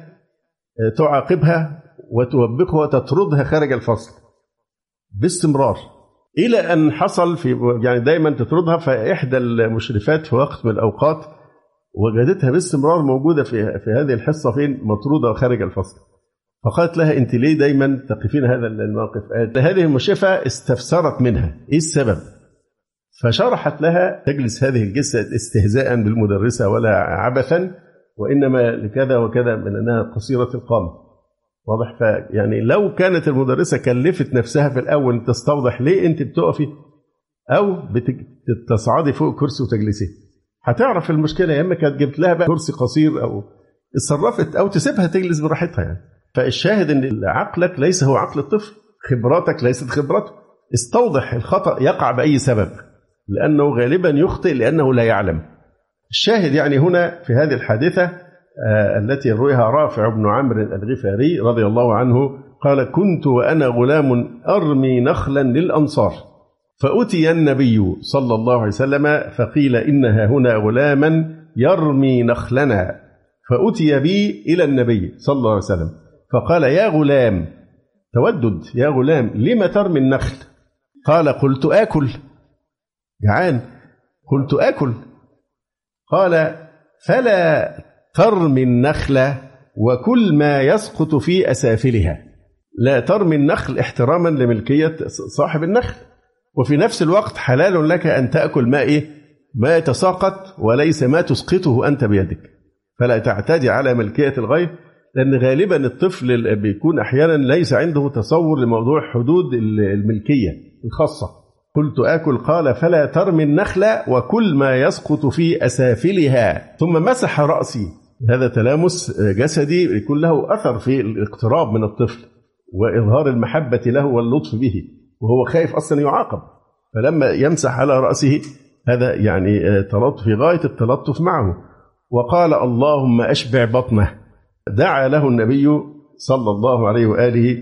تعاقبها وتوبخها وتطردها خارج الفصل باستمرار، إلى أن حصل يعني دايما تطردها. فإحدى المشرفات في وقت من الأوقات وجدتها باستمرار موجودة في هذه الحصة فين مطرودة خارج الفصل، فقالت لها أنت ليه دايما تقفين هذا الموقف؟ هذه المشرفة استفسرت منها إيه السبب، فشرحت لها تجلس هذه الجلسة استهزاء بالمدرسة ولا عبثا، وإنما لكذا وكذا من أنها قصيرة القامة. واضح؟ فيعني لو كانت المدرسة كلفت نفسها في الأول تستوضح ليه أنت بتقفي أو بتصعدي فوق كرسي وتجلسي، هتعرف المشكلة. يا إما كانت جبت لها بقى كرسي قصير أو اتصرفت أو تسيبها تجلس براحتها يعني. فالشاهد أن عقلك ليس هو عقل الطفل، خبراتك ليست خبرته. استوضح الخطأ يقع بأي سبب، لأنه غالبا يخطئ لأنه لا يعلم. الشاهد يعني هنا في هذه الحادثة التي رويها رافع بن عمرو الغفاري رضي الله عنه قال: كنت وأنا غلام أرمي نخلا للأنصار، فأتي النبي صلى الله عليه وسلم فقيل إنها هنا غلاما يرمي نخلنا، فأتي بي إلى النبي صلى الله عليه وسلم فقال: يا غلام، تودد، يا غلام، لم ترمي النخل؟ قال: قلت آكل، جعان، قلت آكل. قال: فلا ترمي النخل وكل ما يسقط في أسافلها. لا ترمي النخل احتراما لملكية صاحب النخل، وفي نفس الوقت حلال لك أن تأكل ما يتساقط وليس ما تسقطه أنت بيدك، فلا تعتدي على ملكية الغير، لأن غالبا الطفل بيكون أحيانا ليس عنده تصور لموضوع حدود الملكية الخاصة. قلت آكل. قال: فلا ترمي النخل وكل ما يسقط في أسافلها. ثم مسح رأسي. هذا تلامس جسدي يكون له أثر في الاقتراب من الطفل وإظهار المحبة له واللطف به، وهو خايف أصلا يعاقب، فلما يمسح على رأسه هذا يعني تلطف في غاية التلطف معه. وقال: اللهم أشبع بطنه. دعا له النبي صلى الله عليه وآله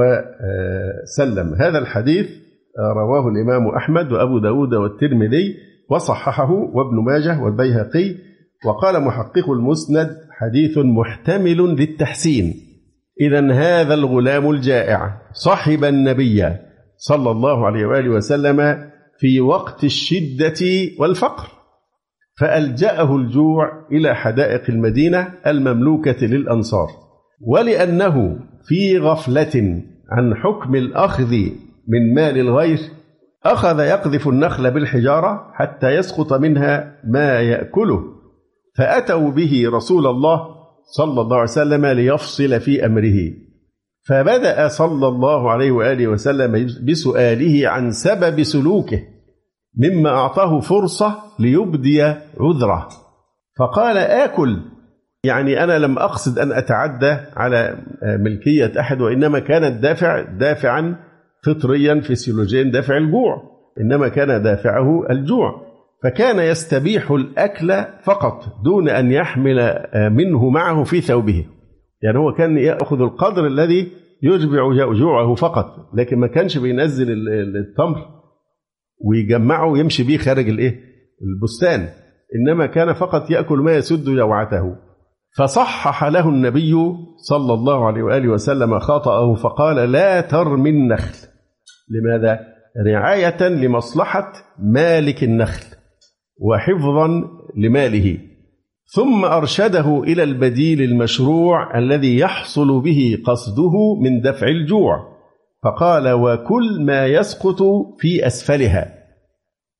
وسلم. هذا الحديث رواه الإمام أحمد وأبو داود والترمذي وصححه وابن ماجه والبيهقي، وقال محقق المسند: حديث محتمل للتحسين. إذن هذا الغلام الجائع صحب النبي صلى الله عليه وآله وسلم في وقت الشدة والفقر، فألجأه الجوع إلى حدائق المدينة المملوكة للأنصار، ولأنه في غفلة عن حكم الأخذ من مال الغير أخذ يقذف النخل بالحجارة حتى يسقط منها ما يأكله، فأتوا به رسول الله صلى الله عليه وسلم ليفصل في أمره، فبدأ صلى الله عليه وآله وسلم بسؤاله عن سبب سلوكه، مما أعطاه فرصة ليبدي عذره، فقال: آكل، يعني أنا لم أقصد أن أتعدى على ملكية أحد، وإنما كان الدافع دافعا فطريا فسيولوجيا، دافع الجوع، إنما كان دافعه الجوع، فكان يستبيح الأكل فقط دون أن يحمل منه معه في ثوبه. يعني هو كان يأخذ القدر الذي يشبع جوعه فقط، لكن ما كانش بينزل التمر ويجمعه ويمشي بيه خارج البستان، إنما كان فقط يأكل ما يسد جوعته. فصحح له النبي صلى الله عليه وآله وسلم خطأه فقال: لا ترمي النخل. لماذا؟ رعاية لمصلحة مالك النخل وحفظا لماله. ثم أرشده إلى البديل المشروع الذي يحصل به قصده من دفع الجوع، فقال: وكل ما يسقط في أسفلها.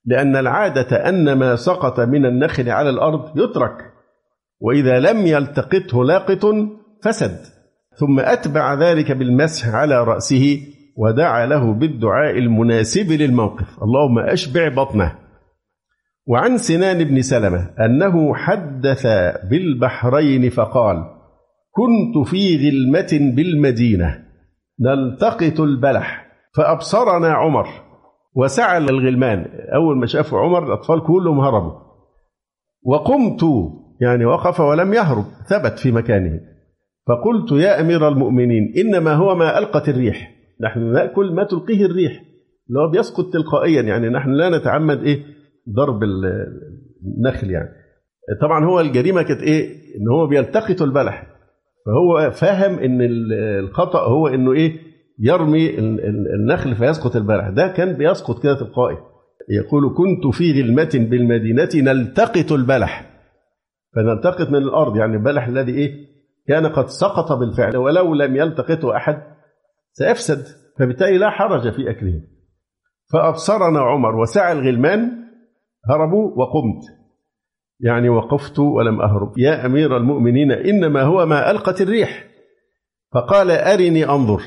لأن العادة أن ما سقط من النخل على الأرض يترك، وإذا لم يلتقطه لاقط فسد. ثم أتبع ذلك بالمسح على رأسه ودعا له بالدعاء المناسب للموقف: اللهم أشبع بطنه. وعن سنان بن سلمة أنه حدث بالبحرين فقال: كنت في غلمة بالمدينة نلتقط البلح فأبصرنا عمر وسعى الغلمان. أول ما شافوا عمر الأطفال كلهم هربوا، وقمت يعني وقف ولم يهرب، ثبت في مكانه، فقلت: يا أمير المؤمنين، إنما هو ما ألقت الريح، نحن نأكل ما تلقيه الريح، اللي هو بيسقط تلقائيا، يعني نحن لا نتعمد ضرب النخل يعني. طبعا هو الجريمة كانت إن هو بيلتقط البلح، فهو فاهم إن الخطأ هو إنه يرمي النخل فيسقط البلح، ده كان بيسقط كده تلقائي. يقول: كنت في غلمة بالمدينة نلتقط البلح، فنلتقط من الأرض يعني البلح الذي كان قد سقط بالفعل، ولو لم يلتقطه أحد سيفسد، فبالتالي لا حرج في أكله. فأبصرنا عمر وسعى الغلمان، هربوا وقمت، يعني وقفت ولم أهرب. يا أمير المؤمنين، إنما هو ما ألقت الريح. فقال: أرني أنظر.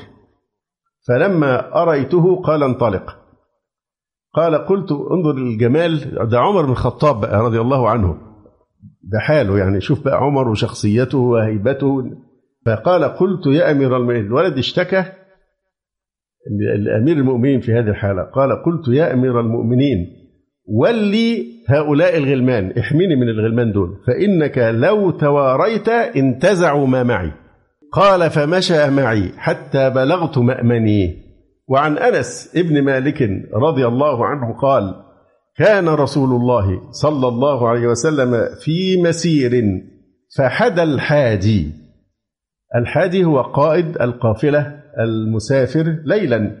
فلما أريته قال: انطلق. قال: قلت: انظر الجمال، ده عمر بن الخطاب بقى رضي الله عنه، ده حاله يعني، شوف بقى عمر وشخصيته وهيبته. فقال: قلت: يا أمير المؤمنين، الولد اشتكى الأمير المؤمنين في هذه الحالة، قال: قلت: يا أمير المؤمنين، ولي هؤلاء الغلمان، احميني من الغلمان دول، فإنك لو تواريت انتزعوا ما معي. قال: فمشى معي حتى بلغت مأمني. وعن أنس ابن مالك رضي الله عنه قال: كان رسول الله صلى الله عليه وسلم في مسير فحدى الحادي. الحادي هو قائد القافلة المسافر ليلا،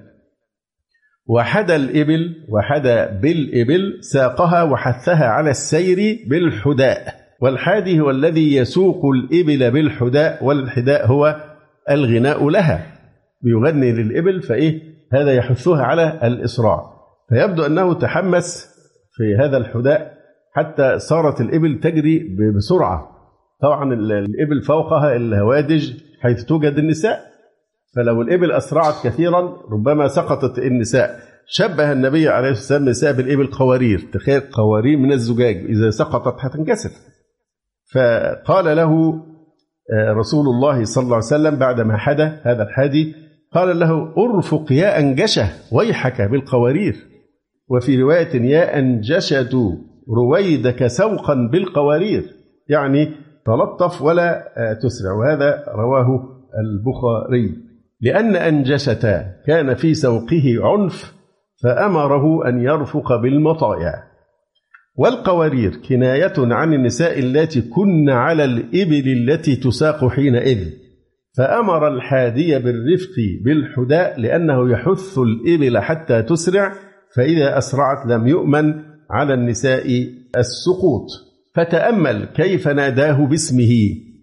وحدى الإبل، وحدى بالإبل ساقها وحثها على السير بالحداء. والحادي هو الذي يسوق الإبل بالحداء، والحداء هو الغناء لها، بيغني للإبل، هذا يحثها على الإسراع. فيبدو أنه تحمس في هذا الحداء حتى صارت الإبل تجري بسرعة. طبعا الإبل فوقها الهوادج حيث توجد النساء، فلو الإبل أسرعت كثيرا ربما سقطت النساء. شبه النبي عليه الصلاة والسلام نساء بالإبل قوارير، تخيل قوارير من الزجاج إذا سقطت هتنكسر. فقال له رسول الله صلى الله عليه وسلم بعدما حدى هذا الحادي، قال له: أرفق يا أنجشة ويحك بالقوارير. وفي رواية: يا أنجشة رويدك سوقا بالقوارير، يعني تلطف ولا تسرع. وهذا رواه البخاري. لأن أنجشة كان في سوقه عنف فأمره أن يرفق بالمطايا. والقوارير كناية عن النساء التي كن على الإبل التي تساق حينئذ، فأمر الحادي بالرفق بالحداء لأنه يحث الإبل حتى تسرع، فإذا أسرعت لم يؤمن على النساء السقوط. فتأمل كيف ناداه باسمه: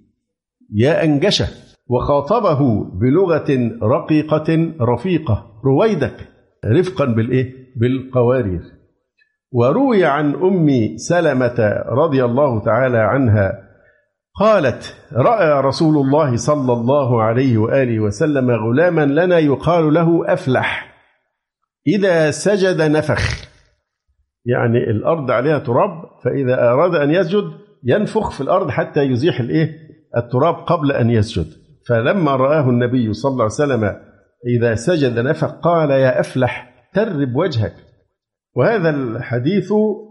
يا أنجشة، وخاطبه بلغة رقيقة رفيقة: رويدك، رفقا بالقوارير. وروي عن أم سلمة رضي الله تعالى عنها قالت: رأى رسول الله صلى الله عليه وآله وسلم غلاما لنا يقال له أفلح، إذا سجد نفخ، يعني الأرض عليها تراب، فإذا أراد أن يسجد ينفخ في الأرض حتى يزيح التراب قبل أن يسجد. فلما رآه النبي صلى الله عليه وسلم إذا سجد نفخ قال: يا أفلح، ترب وجهك. وهذا الحديث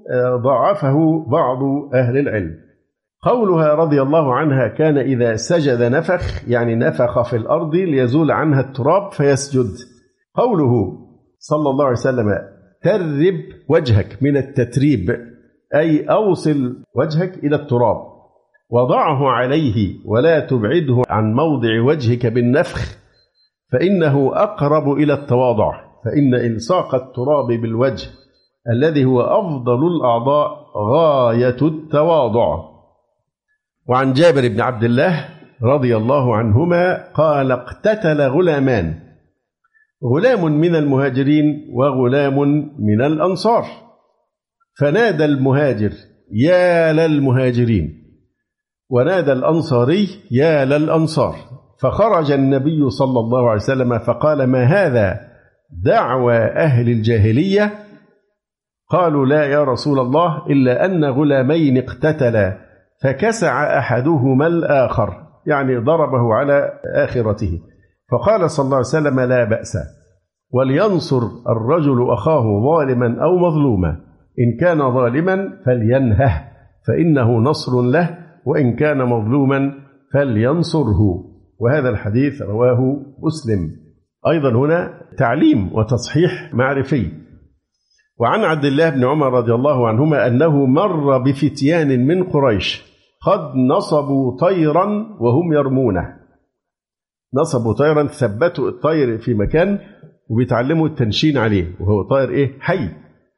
ضعفه بعض أهل العلم. قولها رضي الله عنها كان إذا سجد نفخ، يعني نفخ في الأرض ليزول عنها التراب فيسجد. قوله صلى الله عليه وسلم ترب وجهك من التتريب، أي أوصل وجهك إلى التراب وضعه عليه ولا تبعده عن موضع وجهك بالنفخ، فإنه أقرب إلى التواضع، فإن إلصاق التراب بالوجه الذي هو أفضل الأعضاء غاية التواضع. وعن جابر بن عبد الله رضي الله عنهما قال: اقتتل غلامان، غلام من المهاجرين وغلام من الأنصار، فنادى المهاجر يا للمهاجرين، ونادى الأنصاري يا للأنصار، فخرج النبي صلى الله عليه وسلم فقال ما هذا دعوى أهل الجاهلية؟ قالوا لا يا رسول الله إلا أن غلامين اقتتلا فكسع أحدهما الآخر، يعني ضربه على آخرته. فقال صلى الله عليه وسلم لا بأس، ولينصر الرجل أخاه ظالما أو مظلوما، إن كان ظالما فلينهه فإنه نصر له، وإن كان مظلوما فلينصره. وهذا الحديث رواه مسلم. أيضا هنا تعليم وتصحيح معرفي. وعن عبد الله بن عمر رضي الله عنهما أنه مر بفتيان من قريش قد نصبوا طيرا وهم يرمونه. نصبوا طيرا، ثبتوا الطير في مكان وبيتعلموا التنشين عليه، وهو طير حي.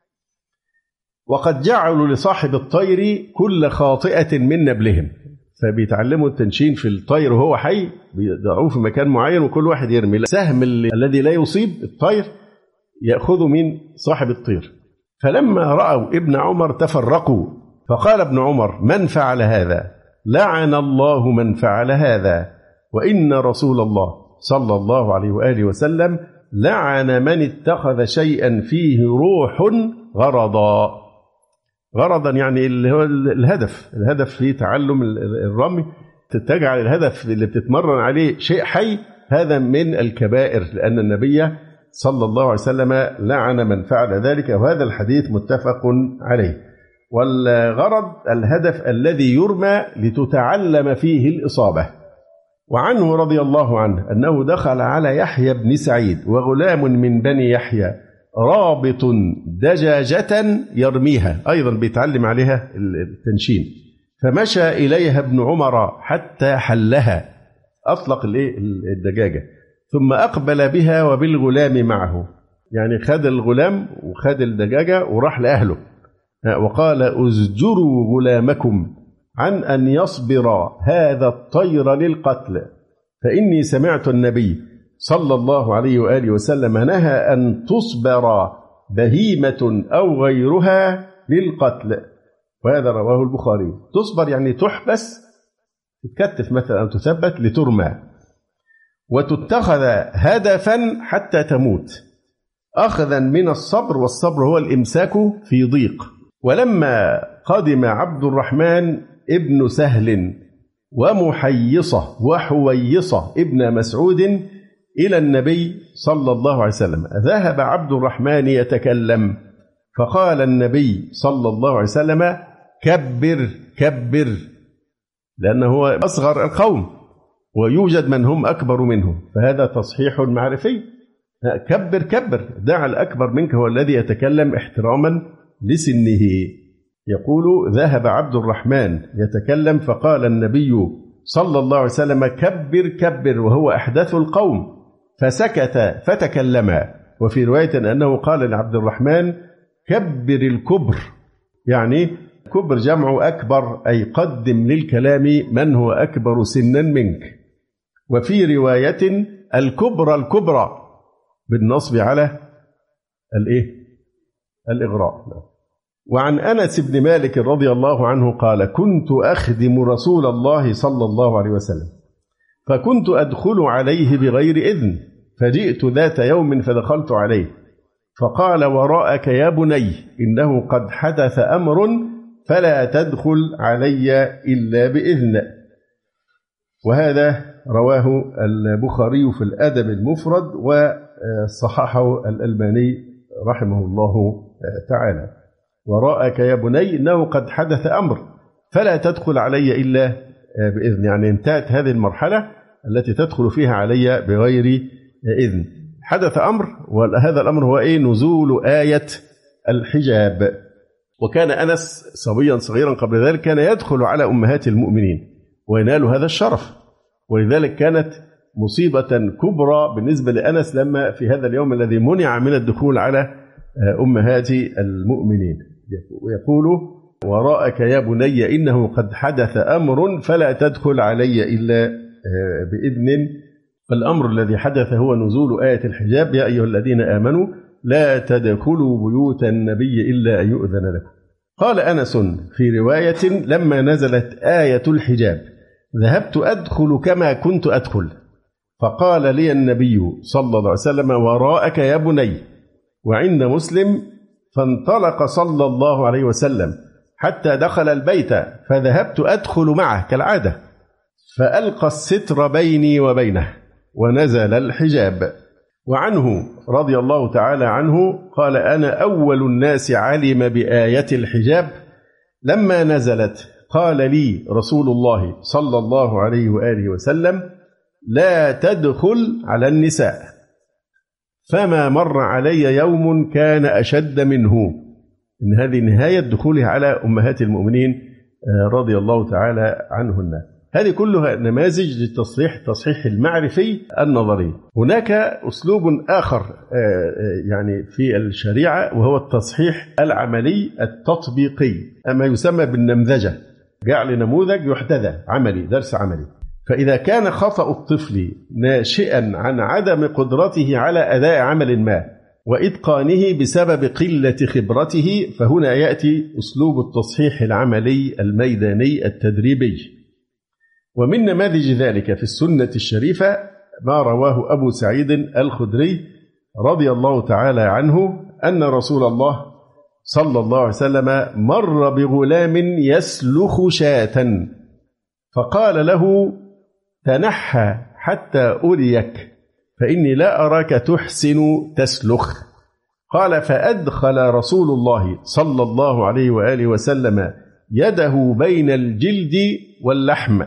وقد جعلوا لصاحب الطير كل خاطئة من نبلهم، فبيتعلموا التنشين في الطير وهو حي، بيضعوه في مكان معين وكل واحد يرمي السهم الذي لا يصيب الطير يأخذ من صاحب الطير. فلما رأوا ابن عمر تفرقوا، فقال ابن عمر من فعل هذا؟ لعن الله من فعل هذا، وإن رسول الله صلى الله عليه وآله وسلم لعن من اتخذ شيئا فيه روح غرضا. غرضا يعني اللي هو الهدف في تعلم الرمي، تجعل الهدف اللي بتتمرن عليه شيء حي، هذا من الكبائر، لأن النبي صلى الله عليه وسلم لعن من فعل ذلك. وهذا الحديث متفق عليه. والغرض الهدف الذي يرمى لتتعلم فيه الإصابة. وعنه رضي الله عنه أنه دخل على يحيى بن سعيد وغلام من بني يحيى رابط دجاجة يرميها، أيضا بيتعلم عليها التنشين، فمشى إليها ابن عمر حتى حلها، أطلق الدجاجة، ثم أقبل بها وبالغلام معه، يعني خد الغلام وخد الدجاجة وراح لأهله، وقال أزجروا غلامكم عن أن يصبر هذا الطير للقتل، فإني سمعت النبي صلى الله عليه وآله وسلم نهى أن تصبر بهيمة أو غيرها للقتل. وهذا رواه البخاري. تصبر يعني تحبس، تتكتف مثلا أو تثبت لترمى، وتتخذ هدفا حتى تموت، أخذا من الصبر، والصبر هو الإمساك في ضيق. ولما قدم عبد الرحمن ابن سهل ومحيصة وحويصة ابن مسعود إلى النبي صلى الله عليه وسلم، ذهب عبد الرحمن يتكلم، فقال النبي صلى الله عليه وسلم كبر كبر، لأنه هو أصغر القوم ويوجد من هم أكبر منه، فهذا تصحيح معرفي. كبر كبر، دع الأكبر منك هو الذي يتكلم احتراما لسنه. يقول ذهب عبد الرحمن يتكلم، فقال النبي صلى الله عليه وسلم كبر كبر، وهو أحدث القوم، فسكت فتكلما. وفي رواية أنه قال لعبد الرحمن كبر الكبر، يعني كبر جمع أكبر، أي قدم للكلام من هو أكبر سنا منك. وفي رواية الكبرى الكبرى بالنصب على الإغراء. وعن أنس بن مالك رضي الله عنه قال كنت أخدم رسول الله صلى الله عليه وسلم، فكنت أدخل عليه بغير إذن، فجئت ذات يوم فدخلت عليه، فقال وراءك يا بني إنه قد حدث أمر فلا تدخل علي إلا بإذن. وهذا رواه البخاري في الأدب المفرد، وصححه الألباني رحمه الله تعالى. وراءك يا بني إنه قد حدث أمر فلا تدخل علي إلا بإذن، يعني انتهت هذه المرحلة التي تدخل فيها علي بغير إذن. حدث أمر، وهذا الأمر هو نزول آية الحجاب. وكان أنس صبيا صغيرا قبل ذلك، كان يدخل على أمهات المؤمنين وينال هذا الشرف، ولذلك كانت مصيبة كبرى بالنسبة لأنس لما في هذا اليوم الذي منع من الدخول على أمهات المؤمنين. ويقول وراءك يا بني إنه قد حدث أمر فلا تدخل علي إلا بإذن. فالأمر الذي حدث هو نزول آية الحجاب، يا أيها الذين آمنوا لا تدخلوا بيوت النبي إلا أن يؤذن لكم. قال أنس في رواية: لما نزلت آية الحجاب ذهبت أدخل كما كنت أدخل، فقال لي النبي صلى الله عليه وسلم: وراءك يا بني. وعند مسلم: فانطلق صلى الله عليه وسلم حتى دخل البيت، فذهبت أدخل معه كالعادة، فألقى الستر بيني وبينه ونزل الحجاب. وعنه رضي الله تعالى عنه قال: أنا أول الناس علم بآية الحجاب لما نزلت، قال لي رسول الله صلى الله عليه وآله وسلم: لا تدخل على النساء. فما مر علي يوم كان أشد منه. إن هذه نهاية دخوله على أمهات المؤمنين رضي الله تعالى عنهن. هذه كلها نماذج للتصحيح المعرفي النظري. هناك أسلوب آخر يعني في الشريعة، وهو التصحيح العملي التطبيقي، ما يسمى بالنمذجة، جعل نموذج يحتذى عملي، درس عملي. فإذا كان خطأ الطفل ناشئا عن عدم قدرته على أداء عمل ما وإتقانه بسبب قلة خبرته، فهنا يأتي أسلوب التصحيح العملي الميداني التدريبي. ومن نماذج ذلك في السنة الشريفة ما رواه أبو سعيد الخدري رضي الله تعالى عنه أن رسول الله صلى الله عليه وسلم مر بغلام يسلخ شاة، فقال له: تنحى حتى أريك، فإني لا أراك تحسن تسلخ. قال: فأدخل رسول الله صلى الله عليه وآله وسلم يده بين الجلد واللحم،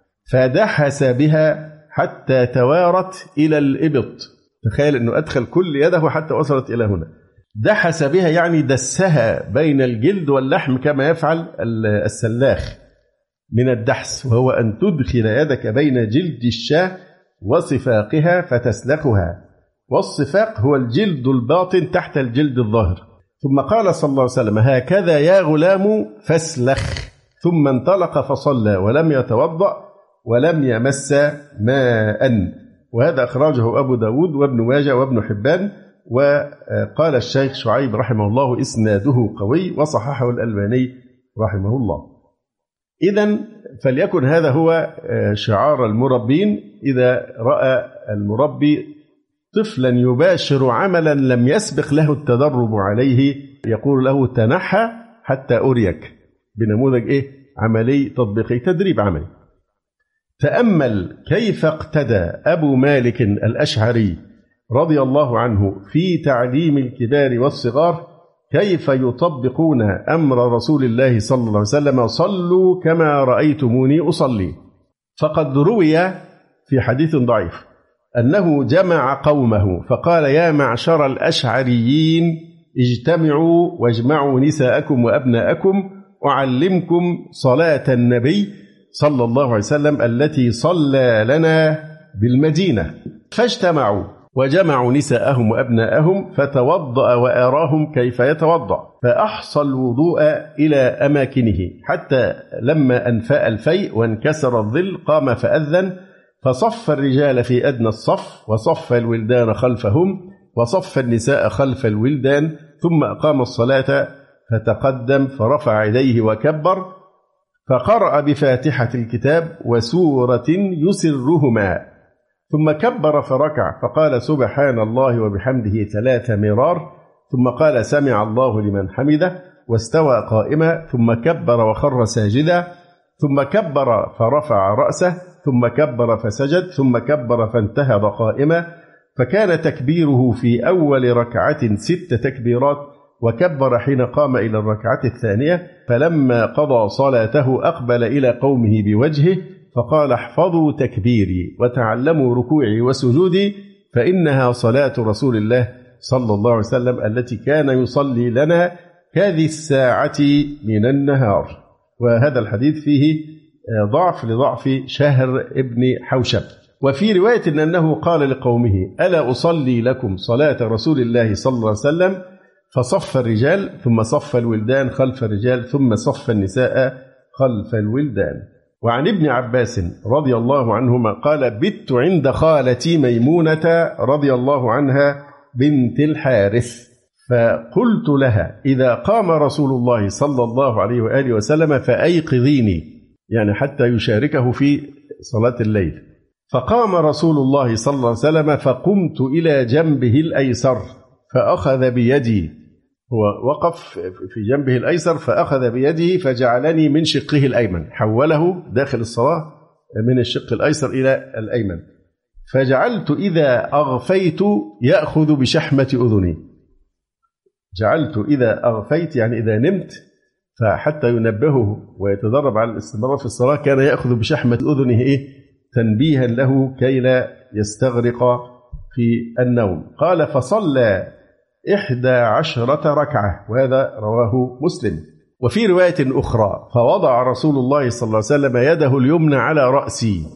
فدحس بها حتى توارت إلى الإبط. تخيل أنه أدخل كل يده حتى وصلت إلى هنا. دحس بها يعني دسها بين الجلد واللحم، كما يفعل السلاخ من الدحس، وهو أن تدخل يدك بين جلد الشاة وصفاقها فتسلخها، والصفاق هو الجلد الباطن تحت الجلد الظاهر. ثم قال صلى الله عليه وسلم: هكذا يا غلام فاسلخ. ثم انطلق فصلى ولم يتوضأ ولم يمس ماء. وهذا أخرجه أبو داود وابن ماجه وابن حبان. وقال الشيخ شعيب رحمه الله: إسناده قوي، وصححه الألباني رحمه الله. إذن فليكن هذا هو شعار المربين. إذا رأى المربي طفلا يباشر عملا لم يسبق له التدرب عليه يقول له: تنحى حتى أريك، بنموذج عملي تطبيقي، تدريب عملي. تأمل كيف اقتدى أبو مالك الأشعري رضي الله عنه في تعليم الكبار والصغار، كيف يطبقون أمر رسول الله صلى الله عليه وسلم: صلوا كما رأيتموني أصلي. فقد روي في حديث ضعيف أنه جمع قومه فقال: يا معشر الأشعريين، اجتمعوا واجمعوا نساءكم وأبناءكم، أعلمكم صلاة النبي صلى الله عليه وسلم التي صلى لنا بالمدينة. فاجتمعوا وجمعوا نساءهم وأبناءهم، فتوضأ وأراهم كيف يتوضأ، فأحصى الوضوء إلى أماكنه، حتى لما أنفاء الفيء وانكسر الظل قام فأذن، فصف الرجال في أدنى الصف، وصف الولدان خلفهم، وصف النساء خلف الولدان، ثم أقام الصلاة فتقدم فرفع يديه وكبر، فقرأ بفاتحة الكتاب وسورة يسرهما، ثم كبر فركع، فقال: سبحان الله وبحمده 3 مرار، ثم قال: سمع الله لمن حمده، واستوى قائما، ثم كبر وخر ساجدا، ثم كبر فرفع رأسه، ثم كبر فسجد، ثم كبر فانتهض قائما. فكان تكبيره في أول ركعة 6 تكبيرات، وكبر حين قام إلى الركعة الثانية. فلما قضى صلاته أقبل إلى قومه بوجهه فقال: احفظوا تكبيري وتعلموا ركوعي وسجودي، فإنها صلاة رسول الله صلى الله عليه وسلم التي كان يصلي لنا هذه الساعة من النهار. وهذا الحديث فيه ضعف لضعف شهر ابن حوشب. وفي رواية أنه قال لقومه: ألا أصلي لكم صلاة رسول الله صلى الله عليه وسلم؟ فصف الرجال، ثم صف الولدان خلف الرجال، ثم صف النساء خلف الولدان. وعن ابن عباس رضي الله عنهما قال: بت عند خالتي ميمونة رضي الله عنها بنت الحارث، فقلت لها: إذا قام رسول الله صلى الله عليه وآله وسلم فأيقظيني، يعني حتى يشاركه في صلاة الليل. فقام رسول الله صلى الله عليه وسلم فقمت إلى جنبه الأيسر فأخذ بيدي، هو وقف في جنبه الأيسر فأخذ بيدي فجعلني من شقه الأيمن، حوله داخل الصلاة من الشق الأيسر إلى الأيمن، فجعلت إذا أغفيت يأخذ بشحمة أذني. جعلت إذا أغفيت يعني إذا نمت، فحتى ينبهه ويتدرب على الاستمرار في الصلاة كان يأخذ بشحمة أذنه تنبيها له كي لا يستغرق في النوم. قال: فصلى 11 ركعة، وهذا رواه مسلم. وفي رواية أخرى: فوضع رسول الله صلى الله عليه وسلم يده اليمنى على رأسي،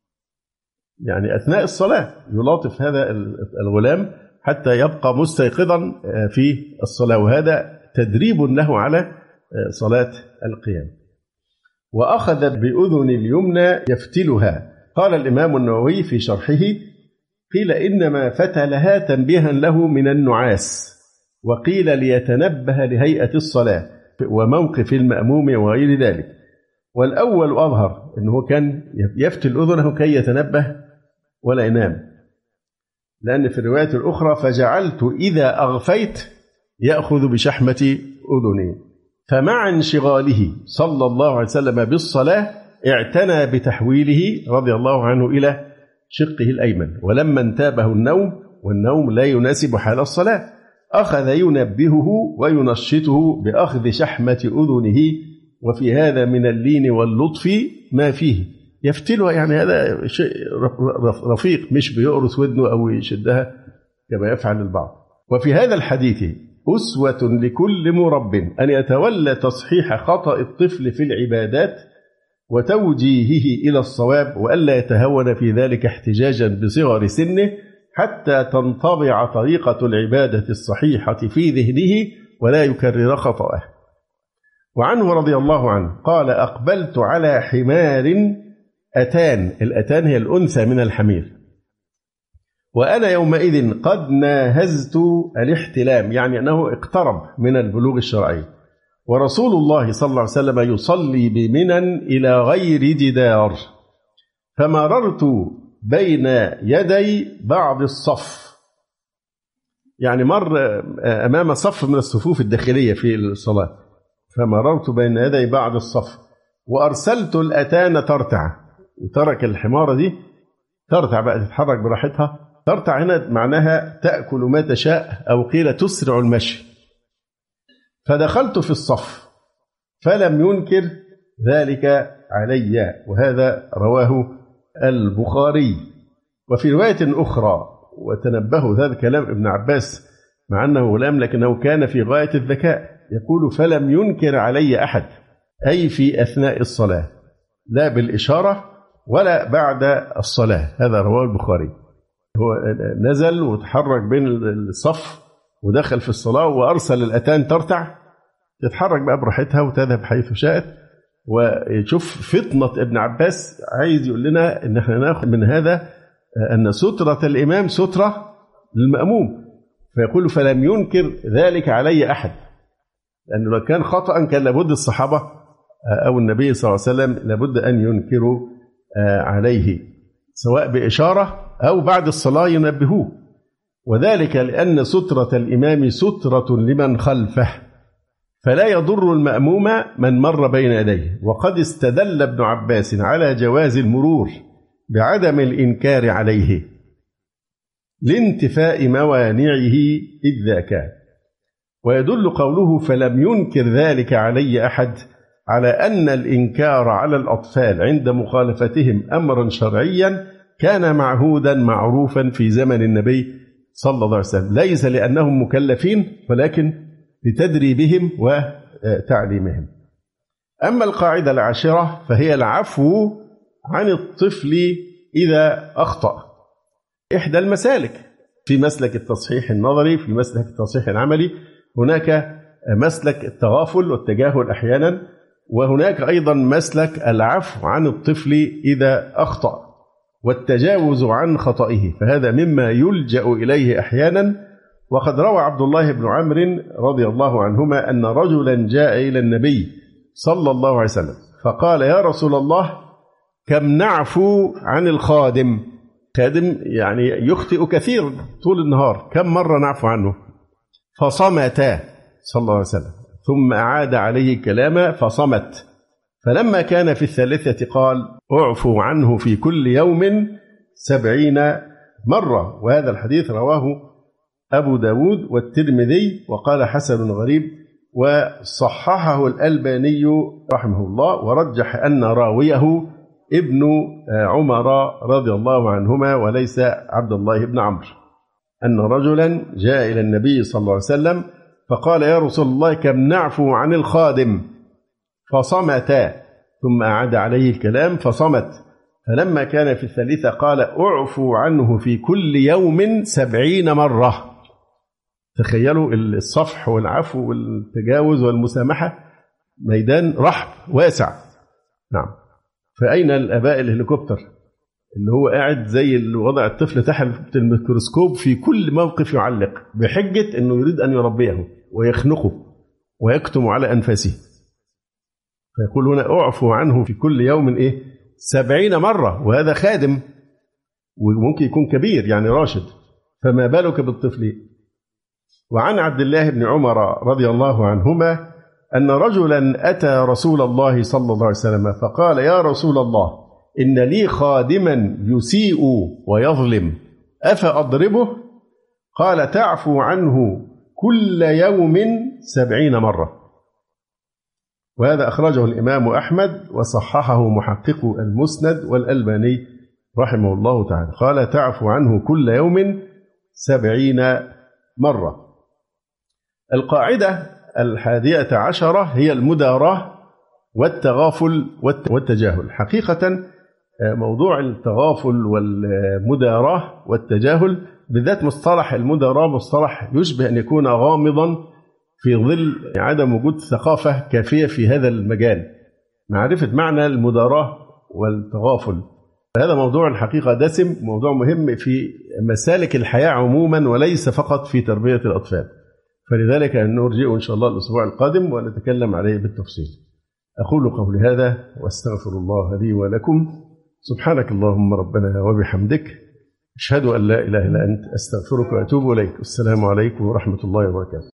يعني أثناء الصلاة يلاطف هذا الغلام حتى يبقى مستيقظا في الصلاة، وهذا تدريب له على صلاة القيام. وأخذ بأذن اليمنى يفتلها. قال الإمام النووي في شرحه: قيل إنما فتلها تنبيها له من النعاس، وقيل ليتنبه لهيئة الصلاة وموقف المأموم وغير ذلك. والأول أظهر أنه كان يفتل أذنه كي يتنبه ولا ينام، لأن في الرواية الأخرى: فجعلت إذا أغفيت يأخذ بشحمة أذني. فمع انشغاله صلى الله عليه وسلم بالصلاة اعتنى بتحويله رضي الله عنه إلى شقه الأيمن، ولما انتابه النوم، والنوم لا يناسب حال الصلاة، أخذ ينبهه وينشطه بأخذ شحمة أذنه. وفي هذا من اللين واللطف ما فيه. يفتلها يعني هذا شيء رفيق، مش بيقرص ودنه أو يشدها كما يفعل البعض. وفي هذا الحديث أسوة لكل مرب أن يتولى تصحيح خطأ الطفل في العبادات وتوجيهه إلى الصواب، وألا يتهون في ذلك احتجاجا بصغر سنه، حتى تنطبع طريقة العبادة الصحيحة في ذهنه ولا يكرر خطأه. وعنه رضي الله عنه قال: أقبلت على حمار أتان، الأتان هي الأنثى من الحمير، وأنا يومئذ قد ناهزت الاحتلام، يعني أنه اقترب من البلوغ الشرعي، ورسول الله صلى الله عليه وسلم يصلي بمنى إلى غير جدار، فمررت بين يدي بعض الصف، يعني مر أمام صف من الصفوف الداخلية في الصلاة، فمررت بين يدي بعض الصف، وأرسلت الأتان ترتع، وترك الحمارة دي ترتع بقى، تتحرك براحتها. ترتع هنا معناها تأكل ما تشاء، أو قيل تسرع المشي. فدخلت في الصف فلم ينكر ذلك علي، وهذا رواه البخاري. وفي رواية أخرى: وتنبهوا، هذا كلام ابن عباس مع أنه غلام لكنه كان في غاية الذكاء، يقول: فلم ينكر علي أحد، أي في أثناء الصلاة، لا بالإشارة ولا بعد الصلاة. هذا رواه البخاري. هو نزل وتحرك بين الصف ودخل في الصلاة، وأرسل الأتان ترتع، تتحرك بقى براحتها وتذهب حيث شاءت. ويشوف فطنة ابن عباس، عايز يقول لنا إن احنا ناخذ من هذا أن سترة الإمام سترة للمأموم، فيقول: فلم ينكر ذلك علي أحد، لأنه لو كان خطأ كان لابد الصحابة أو النبي صلى الله عليه وسلم لابد أن ينكروا عليه، سواء بإشارة أو بعد الصلاة ينبهوه. وذلك لأن سترة الإمام سترة لمن خلفه، فلا يضر المأموم من مر بين يديه. وقد استدل ابن عباس على جواز المرور بعدم الإنكار عليه لانتفاء موانعه إذ ذاك. ويدل قوله: فلم ينكر ذلك علي أحد، على أن الإنكار على الأطفال عند مخالفتهم أمرا شرعيا كان معهودا معروفا في زمن النبي صلى الله عليه وسلم، ليس لأنهم مكلفين ولكن لتدريبهم وتعليمهم. أما القاعدة العاشرة فهي العفو عن الطفل إذا أخطأ. إحدى المسالك في مسلك التصحيح النظري، في مسلك التصحيح العملي، هناك مسلك التغافل والتجاهل أحيانا، وهناك أيضا مسلك العفو عن الطفل إذا أخطأ والتجاوز عن خطئه، فهذا مما يلجأ إليه أحيانا وقد روى عبد الله بن عمرو رضي الله عنهما أن رجلا جاء إلى النبي صلى الله عليه وسلم فقال: يا رسول الله، كم نعفو عن الخادم؟ خادم يعني يخطئ كثير طول النهار، كم مرة نعفو عنه؟ فصمت صلى الله عليه وسلم، ثم أعاد عليه الكلام فصمت، فلما كان في الثالثة قال: اعفوا عنه في كل يوم 70 مرة. وهذا الحديث رواه أبو داود والترمذي وقال حسن غريب، وصححه الألباني رحمه الله، ورجح أن راويه ابن عمر رضي الله عنهما وليس عبد الله بن عمرو، أن رجلا جاء إلى النبي صلى الله عليه وسلم فقال: يا رسول الله، كم نعفو عن الخادم؟ فصمت، ثم أعاد عليه الكلام فصمت، فلما كان في الثالثة قال: اعفوا عنه في كل يوم 70 مرة. تخيلوا الصفح والعفو والتجاوز والمسامحة، ميدان رحب واسع. نعم. فأين الآباء الهليكوبتر اللي هو قاعد زي وضع الطفل تحت الميكروسكوب في كل موقف يعلق بحجة أنه يريد أن يربيه ويخنقه ويكتم على أنفاسه، فيقول هنا: اعفوا عنه في كل يوم 70 مرة، وهذا خادم وممكن يكون كبير يعني راشد، فما بالك بالطفل؟ وعن عبد الله بن عمر رضي الله عنهما أن رجلا أتى رسول الله صلى الله عليه وسلم فقال: يا رسول الله، إن لي خادما يسيء ويظلم، أفأضربه؟ قال: تعفو عنه كل يوم 70 مرة. وهذا أخرجه الإمام أحمد وصححه محقق المسند والألباني رحمه الله تعالى، قال: تعفو عنه كل يوم 70 مرة. القاعدة 11 هي المداراة والتغافل والتجاهل. حقيقة موضوع التغافل والمداراة والتجاهل بالذات، مصطلح المداراة مصطلح يشبه أن يكون غامضا في ظل عدم وجود ثقافة كافية في هذا المجال، معرفة معنى المداراة والتغافل. هذا موضوع الحقيقة دسم، موضوع مهم في مسالك الحياة عموما وليس فقط في تربية الأطفال، فلذلك نرجئه إن شاء الله الأسبوع القادم ونتكلم عليه بالتفصيل. أقول قولي هذا وأستغفر الله لي ولكم. سبحانك اللهم ربنا وبحمدك، أشهد أن لا إله إلا أنت، أستغفرك وأتوب إليك. السلام عليكم ورحمة الله وبركاته.